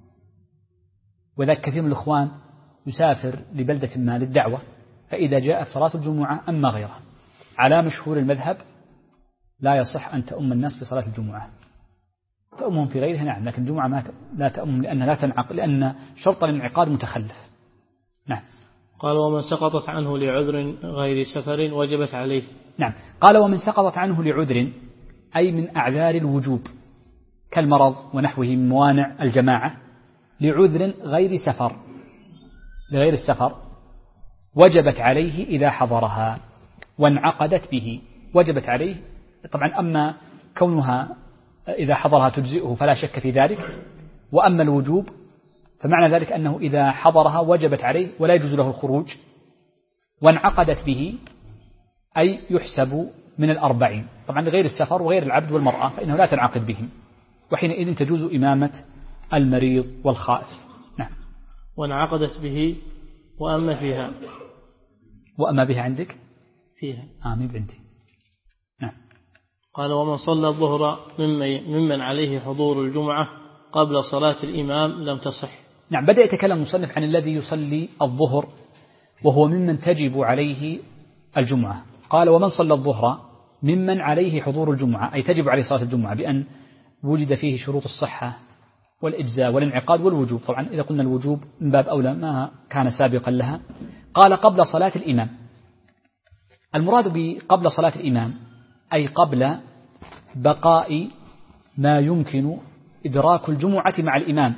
وذلك كثير من الإخوان يسافر لبلدة ما للدعوة، فإذا جاءت صلاة الجمعة أما غيره. على مشهور المذهب لا يصح أن تؤم الناس في صلاة الجمعة، تؤمهم في غيرها نعم، لكن الجمعة لا تؤم لأنها لا تنعقد، لأن شرط الانعقاد متخلف. نعم. قال ومن سقطت عنه لعذر غير سفر وجبت عليه. نعم. قال ومن سقطت عنه لعذر أي من أعذار الوجوب كالمرض ونحوه من موانع الجماعة، لعذر غير سفر، لغير السفر، وجبت عليه إذا حضرها وانعقدت به. وجبت عليه طبعا، أما كونها إذا حضرها تجزئه فلا شك في ذلك، وأما الوجوب فمعنى ذلك أنه إذا حضرها وجبت عليه ولا يجوز له الخروج، وانعقدت به أي يحسب من 40. طبعا غير السفر وغير العبد والمرأة فإنه لا تنعقد بهم، وحينئذ تجوز إمامة المريض والخائف. نعم. وانعقدت به وأما فيها. وأما بها عندك فيها آمين عندي. نعم. قال ومن صلى الظهر ممن عليه حضور الجمعة قبل صلاة الإمام لم تصح. نعم. بدأ يتكلم المصنف عن الذي يصلي الظهر وهو ممن تجب عليه الجمعة. قال ومن صلى الظهر ممن عليه حضور الجمعة أي تجب عليه صلاة الجمعة بأن وجد فيه شروط الصحة والإجزاء والانعقاد والوجوب. طبعا إذا قلنا الوجوب من باب أولى ما كان سابقا لها. قال قبل صلاة الإمام. المراد بقبل صلاة الإمام أي قبل بقاء ما يمكن إدراك الجمعة مع الإمام،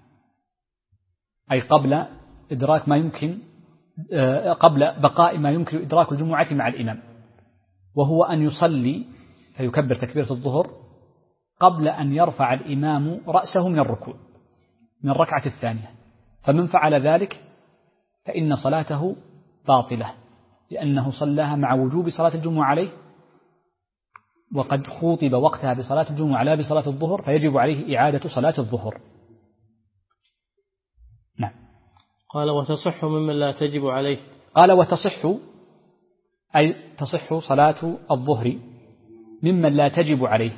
أي قبل إدراك ما يمكن قبل بقاء ما يمكن إدراك الجمعة مع الإمام، وهو أن يصلي فيكبر تكبيرة الظهر قبل أن يرفع الإمام رأسه من الركوع من الركعة الثانية، فمن فعل ذلك فإن صلاته باطلة، لأنه صلاها مع وجوب صلاة الجمعة عليه، وقد خوطب وقتها بصلاة الجمعة لا بصلاة الظهر، فيجب عليه إعادة صلاة الظهر. نعم. قال وتصح ممن لا تجب عليه. قال وتصح أي تصح صلاة الظهر ممن لا تجب عليه،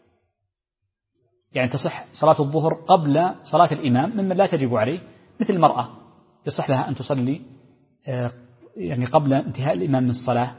يعني تصح صلاة الظهر قبل صلاة الإمام ممن لا تجب عليه، مثل المرأة يصح لها أن تصلي يعني قبل انتهاء الإمام من الصلاة،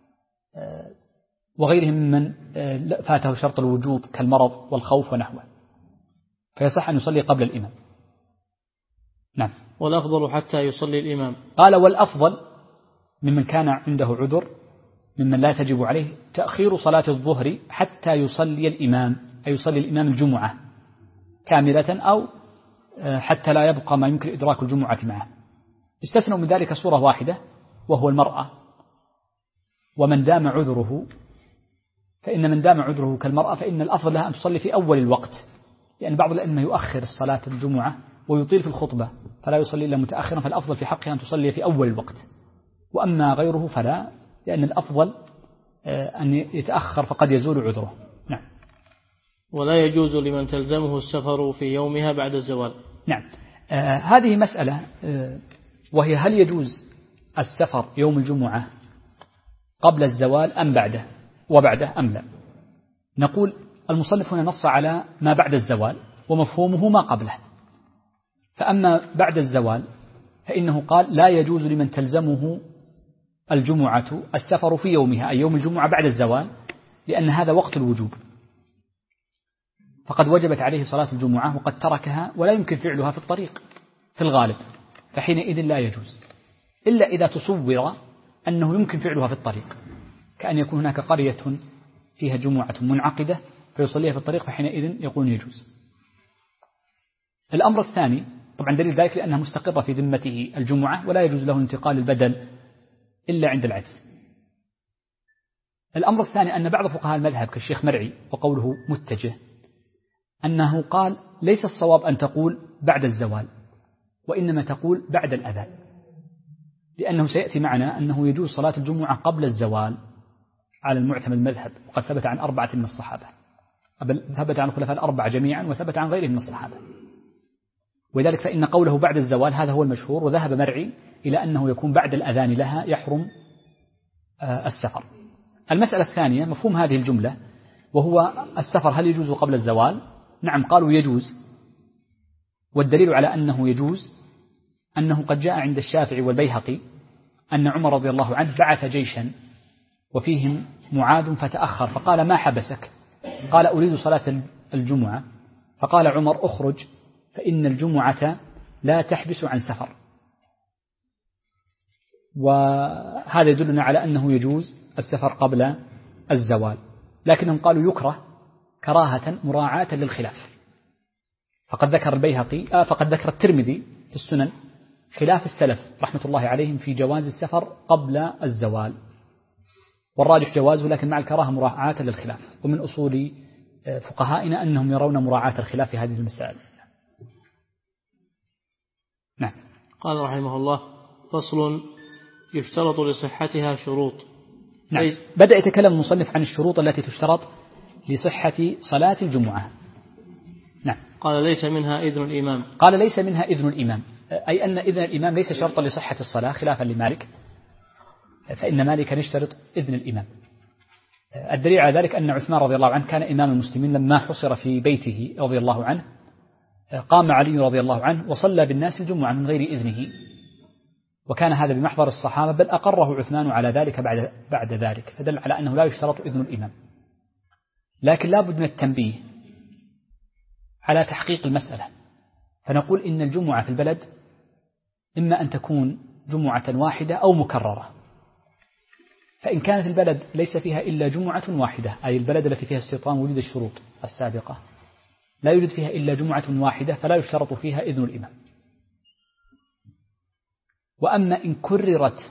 وغيرهم ممن فاته شرط الوجوب كالمرض والخوف ونحوه، فيصح أن يصلي قبل الإمام. نعم. والأفضل حتى يصلي الإمام. قال والأفضل ممن كان عنده عذر ممن لا تجب عليه تأخير صلاة الظهر حتى يصلي الإمام، أي يصلي الإمام الجمعة كاملة، أو حتى لا يبقى ما يمكن إدراك الجمعة معه. استثنوا من ذلك صورة واحدة وهو المرأة، ومن دام عذره، فإن من دام عذره كالمرأة فإن الأفضل لها أن تصلي في أول الوقت، لأن بعض الأئمة يؤخر الصلاة الجمعة ويطيل في الخطبة فلا يصلي إلا متأخرا، فالأفضل في حقها أن تصلي في أول الوقت، وأما غيره فلا، لأن الأفضل أن يتأخر فقد يزول عذره. نعم. ولا يجوز لمن تلزمه السفر في يومها بعد الزوال. نعم. هذه مسألة، وهي هل يجوز السفر يوم الجمعة قبل الزوال أم بعده وبعده أم لا؟ نقول المصنف هنا نص على ما بعد الزوال ومفهومه ما قبله، فأما بعد الزوال فإنه قال لا يجوز لمن تلزمه الجمعة السفر في يومها، أي يوم الجمعة بعد الزوال، لأن هذا وقت الوجوب، فقد وجبت عليه صلاة الجمعة وقد تركها ولا يمكن فعلها في الطريق في الغالب، فحينئذ لا يجوز، إلا إذا تصور أنه يمكن فعلها في الطريق، كأن يكون هناك قرية فيها جمعة منعقدة فيصليها في الطريق، فحينئذ يقول يجوز. الأمر الثاني طبعا دليل ذلك لأنها مستقرة في ذمته الجمعة ولا يجوز له انتقال البدل إلا عند العجز. الأمر الثاني أن بعض فقهاء المذهب كالشيخ مرعي وقوله متجه أنه قال ليس الصواب أن تقول بعد الزوال، وإنما تقول بعد الأذان، لأنه سيأتي معنا أنه يجوز صلاة الجمعة قبل الزوال على المعتمد المذهب، وقد ثبت عن 4 من الصحابة، ثبت عن الخلفاء 4 جميعا وثبت عن غيرهم من الصحابة، ولذلك فإن قوله بعد الزوال هذا هو المشهور، وذهب مرعي إلى أنه يكون بعد الأذان لها يحرم السفر. المسألة الثانية مفهوم هذه الجملة، وهو السفر هل يجوز قبل الزوال؟ نعم، قالوا يجوز، والدليل على أنه يجوز أنه قد جاء عند الشافعي والبيهقي أن عمر رضي الله عنه بعث جيشا وفيهم معاذ فتأخر، فقال ما حبسك؟ قال أريد صلاة الجمعة، فقال عمر أخرج فإن الجمعة لا تحبس عن سفر. وهذا يدلنا على أنه يجوز السفر قبل الزوال، لكنهم قالوا يكره كراهة مراعاة للخلاف، فقد ذكر البيهقي فقد ذكر الترمذي في السنن خلاف السلف رحمة الله عليهم في جواز السفر قبل الزوال، والراجح جوازه لكن مع الكراهة مراعاة للخلاف، ومن أصول فقهائنا أنهم يرون مراعاة الخلاف في هذه المسائل. نعم. قال رحمه الله فصل يشترط لصحتها شروط. نعم. بدأ يتكلم المصنف عن الشروط التي تشترط لصحة صلاة الجمعة. نعم. قال ليس منها إذن الإمام. قال ليس منها إذن الإمام، أي أن إذن الإمام ليس شرطا لصحة الصلاة خلافا لمالك، فإن مالكا يشترط إذن الإمام. الدليل على ذلك أن عثمان رضي الله عنه كان إمام المسلمين لما حصر في بيته رضي الله عنه، قام علي رضي الله عنه وصلى بالناس الجمعة من غير إذنه، وكان هذا بمحضر الصحابة، بل أقره عثمان على ذلك بعد ذلك، فدل على أنه لا يشترط إذن الإمام. لكن لا بد من التنبيه على تحقيق المسألة، فنقول إن الجمعة في البلد إما أن تكون جمعة واحدة أو مكررة، فإن كانت البلد ليس فيها إلا جمعة واحدة، أي البلد التي فيها استيطان وجود الشروط السابقة لا يوجد فيها إلا جمعة واحدة، فلا يشترط فيها إذن الإمام. وأما إن كررت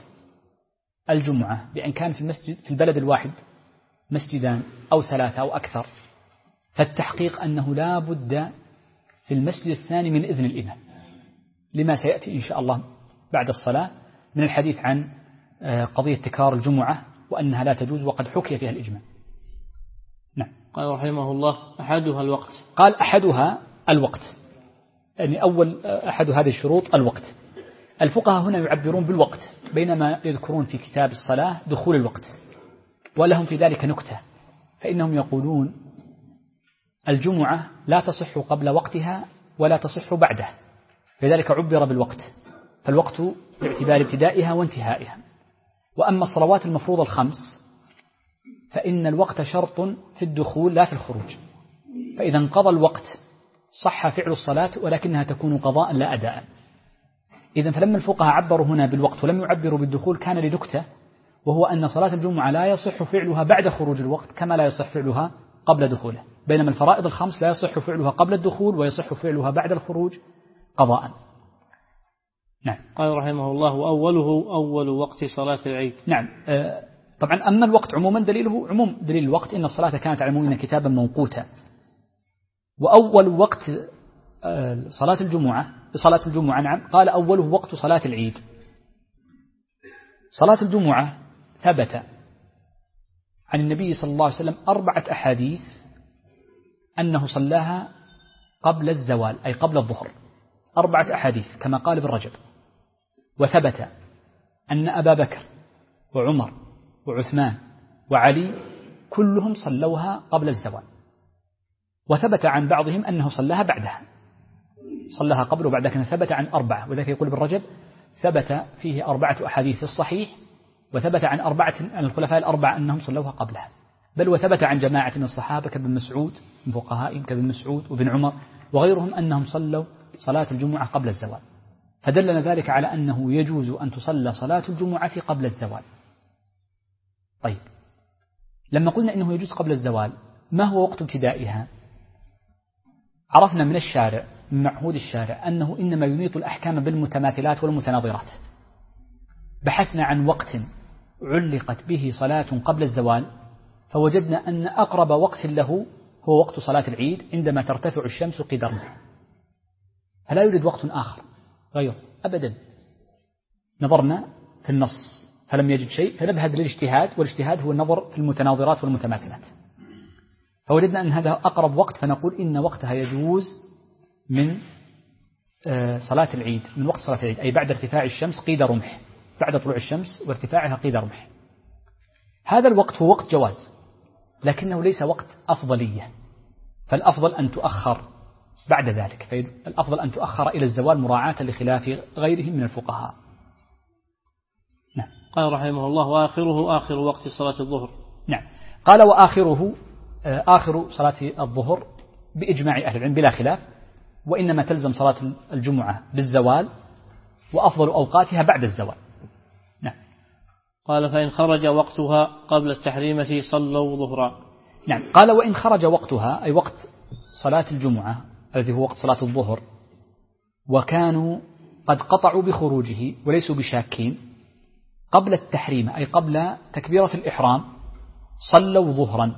الجمعة بأن كان في المسجد في البلد الواحد مسجدان أو 3 أو أكثر، فالتحقيق أنه لا بد في المسجد الثاني من إذن الإمام، لما سيأتي إن شاء الله بعد الصلاة من الحديث عن قضية تكرار الجمعة وأنها لا تجوز وقد حكي فيها الإجماع. نعم. قال رحمه الله أحدها الوقت. قال أحدها الوقت، يعني أول أحد هذه الشروط الوقت. الفقهاء هنا يعبرون بالوقت بينما يذكرون في كتاب الصلاة دخول الوقت، ولهم في ذلك نكتة، فإنهم يقولون الجمعة لا تصح قبل وقتها ولا تصح بعده، لذلك عبر بالوقت، فالوقت باعتبار ابتدائها وانتهائها. وأما الصلوات المفروضة الخمس فإن الوقت شرط في الدخول لا في الخروج، فإذا انقضى الوقت صح فعل الصلاة ولكنها تكون قضاء لا أداء. إذن فلما الفقهاء عبروا هنا بالوقت ولم يعبروا بالدخول كان لنكتة، وهو أن صلاة الجمعة لا يصح فعلها بعد خروج الوقت كما لا يصح فعلها قبل دخوله، بينما الفرائض الخمس لا يصح فعلها قبل الدخول ويصح فعلها بعد الخروج قضاء. نعم. قال رحمه الله وأوله أول وقت صلاة العيد. نعم. طبعا أما الوقت عموما دليله عموم دليل الوقت إن الصلاة كانت على المؤمنين كتابا موقوتا، وأول وقت صلاة الجمعة نعم قال أوله وقت صلاة العيد. صلاة الجمعة ثبت عن النبي صلى الله عليه وسلم 4 أحاديث أنه صلاها قبل الزوال أي قبل الظهر، 4 أحاديث كما قال ابن رجب. وثبت أن أبا بكر وعمر وعثمان وعلي كلهم صلوها قبل الزوال، وثبت عن بعضهم أنه صلاها بعدها، صلاها قبل وبعد، كان ثبت عن 4، وذلك يقول ابن رجب ثبت فيه 4 أحاديث في الصحيح، وثبت عن 4 عن الخلفاء ال4 أنهم صلوها قبلها، بل وثبت عن جماعة من الصحابة كابن مسعود من فقهائهم كابن مسعود وابن عمر وغيرهم أنهم صلوا صلاة الجمعة قبل الزوال، فدلنا ذلك على أنه يجوز أن تصلى صلاة الجمعة قبل الزوال. طيب لما قلنا إنه يجوز قبل الزوال ما هو وقت ابتدائها؟ عرفنا من الشارع من معهود الشارع أنه إنما ينيط الأحكام بالمتماثلات والمتناظرات. بحثنا عن وقت علقت به صلاة قبل الزوال فوجدنا أن أقرب وقت له هو وقت صلاة العيد عندما ترتفع الشمس قدر رمح، فلا يوجد وقت آخر غير أبدا. نظرنا في النص فلم يجد شيء فنبهد للاجتهاد، والاجتهاد هو النظر في المتناظرات والمتماثلات، فوجدنا أن هذا أقرب وقت، فنقول إن وقتها يجوز من صلاة العيد، من وقت صلاة العيد أي بعد ارتفاع الشمس قيد رمح، بعد طلوع الشمس وارتفاعها قيد رمح. هذا الوقت هو وقت جواز لكنه ليس وقت أفضلية، فالأفضل أن تؤخر بعد ذلك، فالأفضل أن تؤخر إلى الزوال مراعاة لخلاف غيرهم من الفقهاء. نعم. قال رحمه الله وآخره آخر وقت صلاة الظهر. نعم. قال وآخره آخر صلاة الظهر بإجماع أهل العلم بلا خلاف، وإنما تلزم صلاة الجمعة بالزوال وأفضل أوقاتها بعد الزوال. نعم. قال فإن خرج وقتها قبل التحريمة صلوا ظهرا. نعم. قال وإن خرج وقتها أي وقت صلاة الجمعة الذي هو وقت صلاة الظهر وكانوا قد قطعوا بخروجه وليسوا بشاكين قبل التحريم أي قبل تكبيرة الإحرام صلوا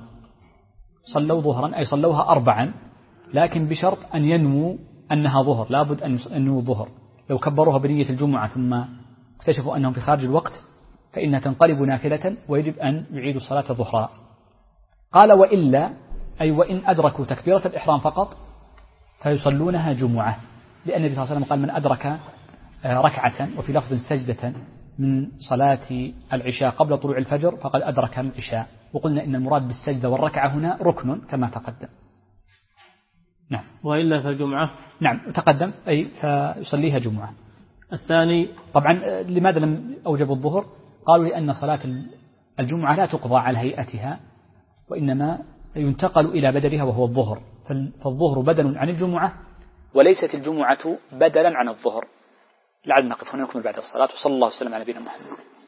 ظهرا أي صلوها 4 لكن بشرط أن ينموا أنها ظهر، لابد أن ينموا الظهر. لو كبروها بنية الجمعة ثم اكتشفوا أنهم في خارج الوقت فإنها تنقلب نافلة ويجب أن يعيدوا الصلاة ظهرا. قال وإلا أي وإن أدركوا تكبيرة الإحرام فقط فيصلونها جمعة، لأن النبي صلى الله عليه وسلم قال من أدرك ركعة وفي لفظ سجدة من صلاة العشاء قبل طلوع الفجر فقد أدرك العشاء، وقلنا إن المراد بالسجدة والركعة هنا ركن كما تقدم. نعم. وإلا فالجمعة. نعم تقدم أي فيصليها جمعة. الثاني طبعا لماذا لم أوجبوا الظهر؟ قالوا لأن صلاة الجمعة لا تقضى على هيئتها وإنما ينتقل إلى بدلها وهو الظهر، فالظهر بدل عن الجمعة وليست الجمعة بدلا عن الظهر. لعل نقف هنا نكمل بعد الصلاة، وصلى الله وسلم على نبينا محمد.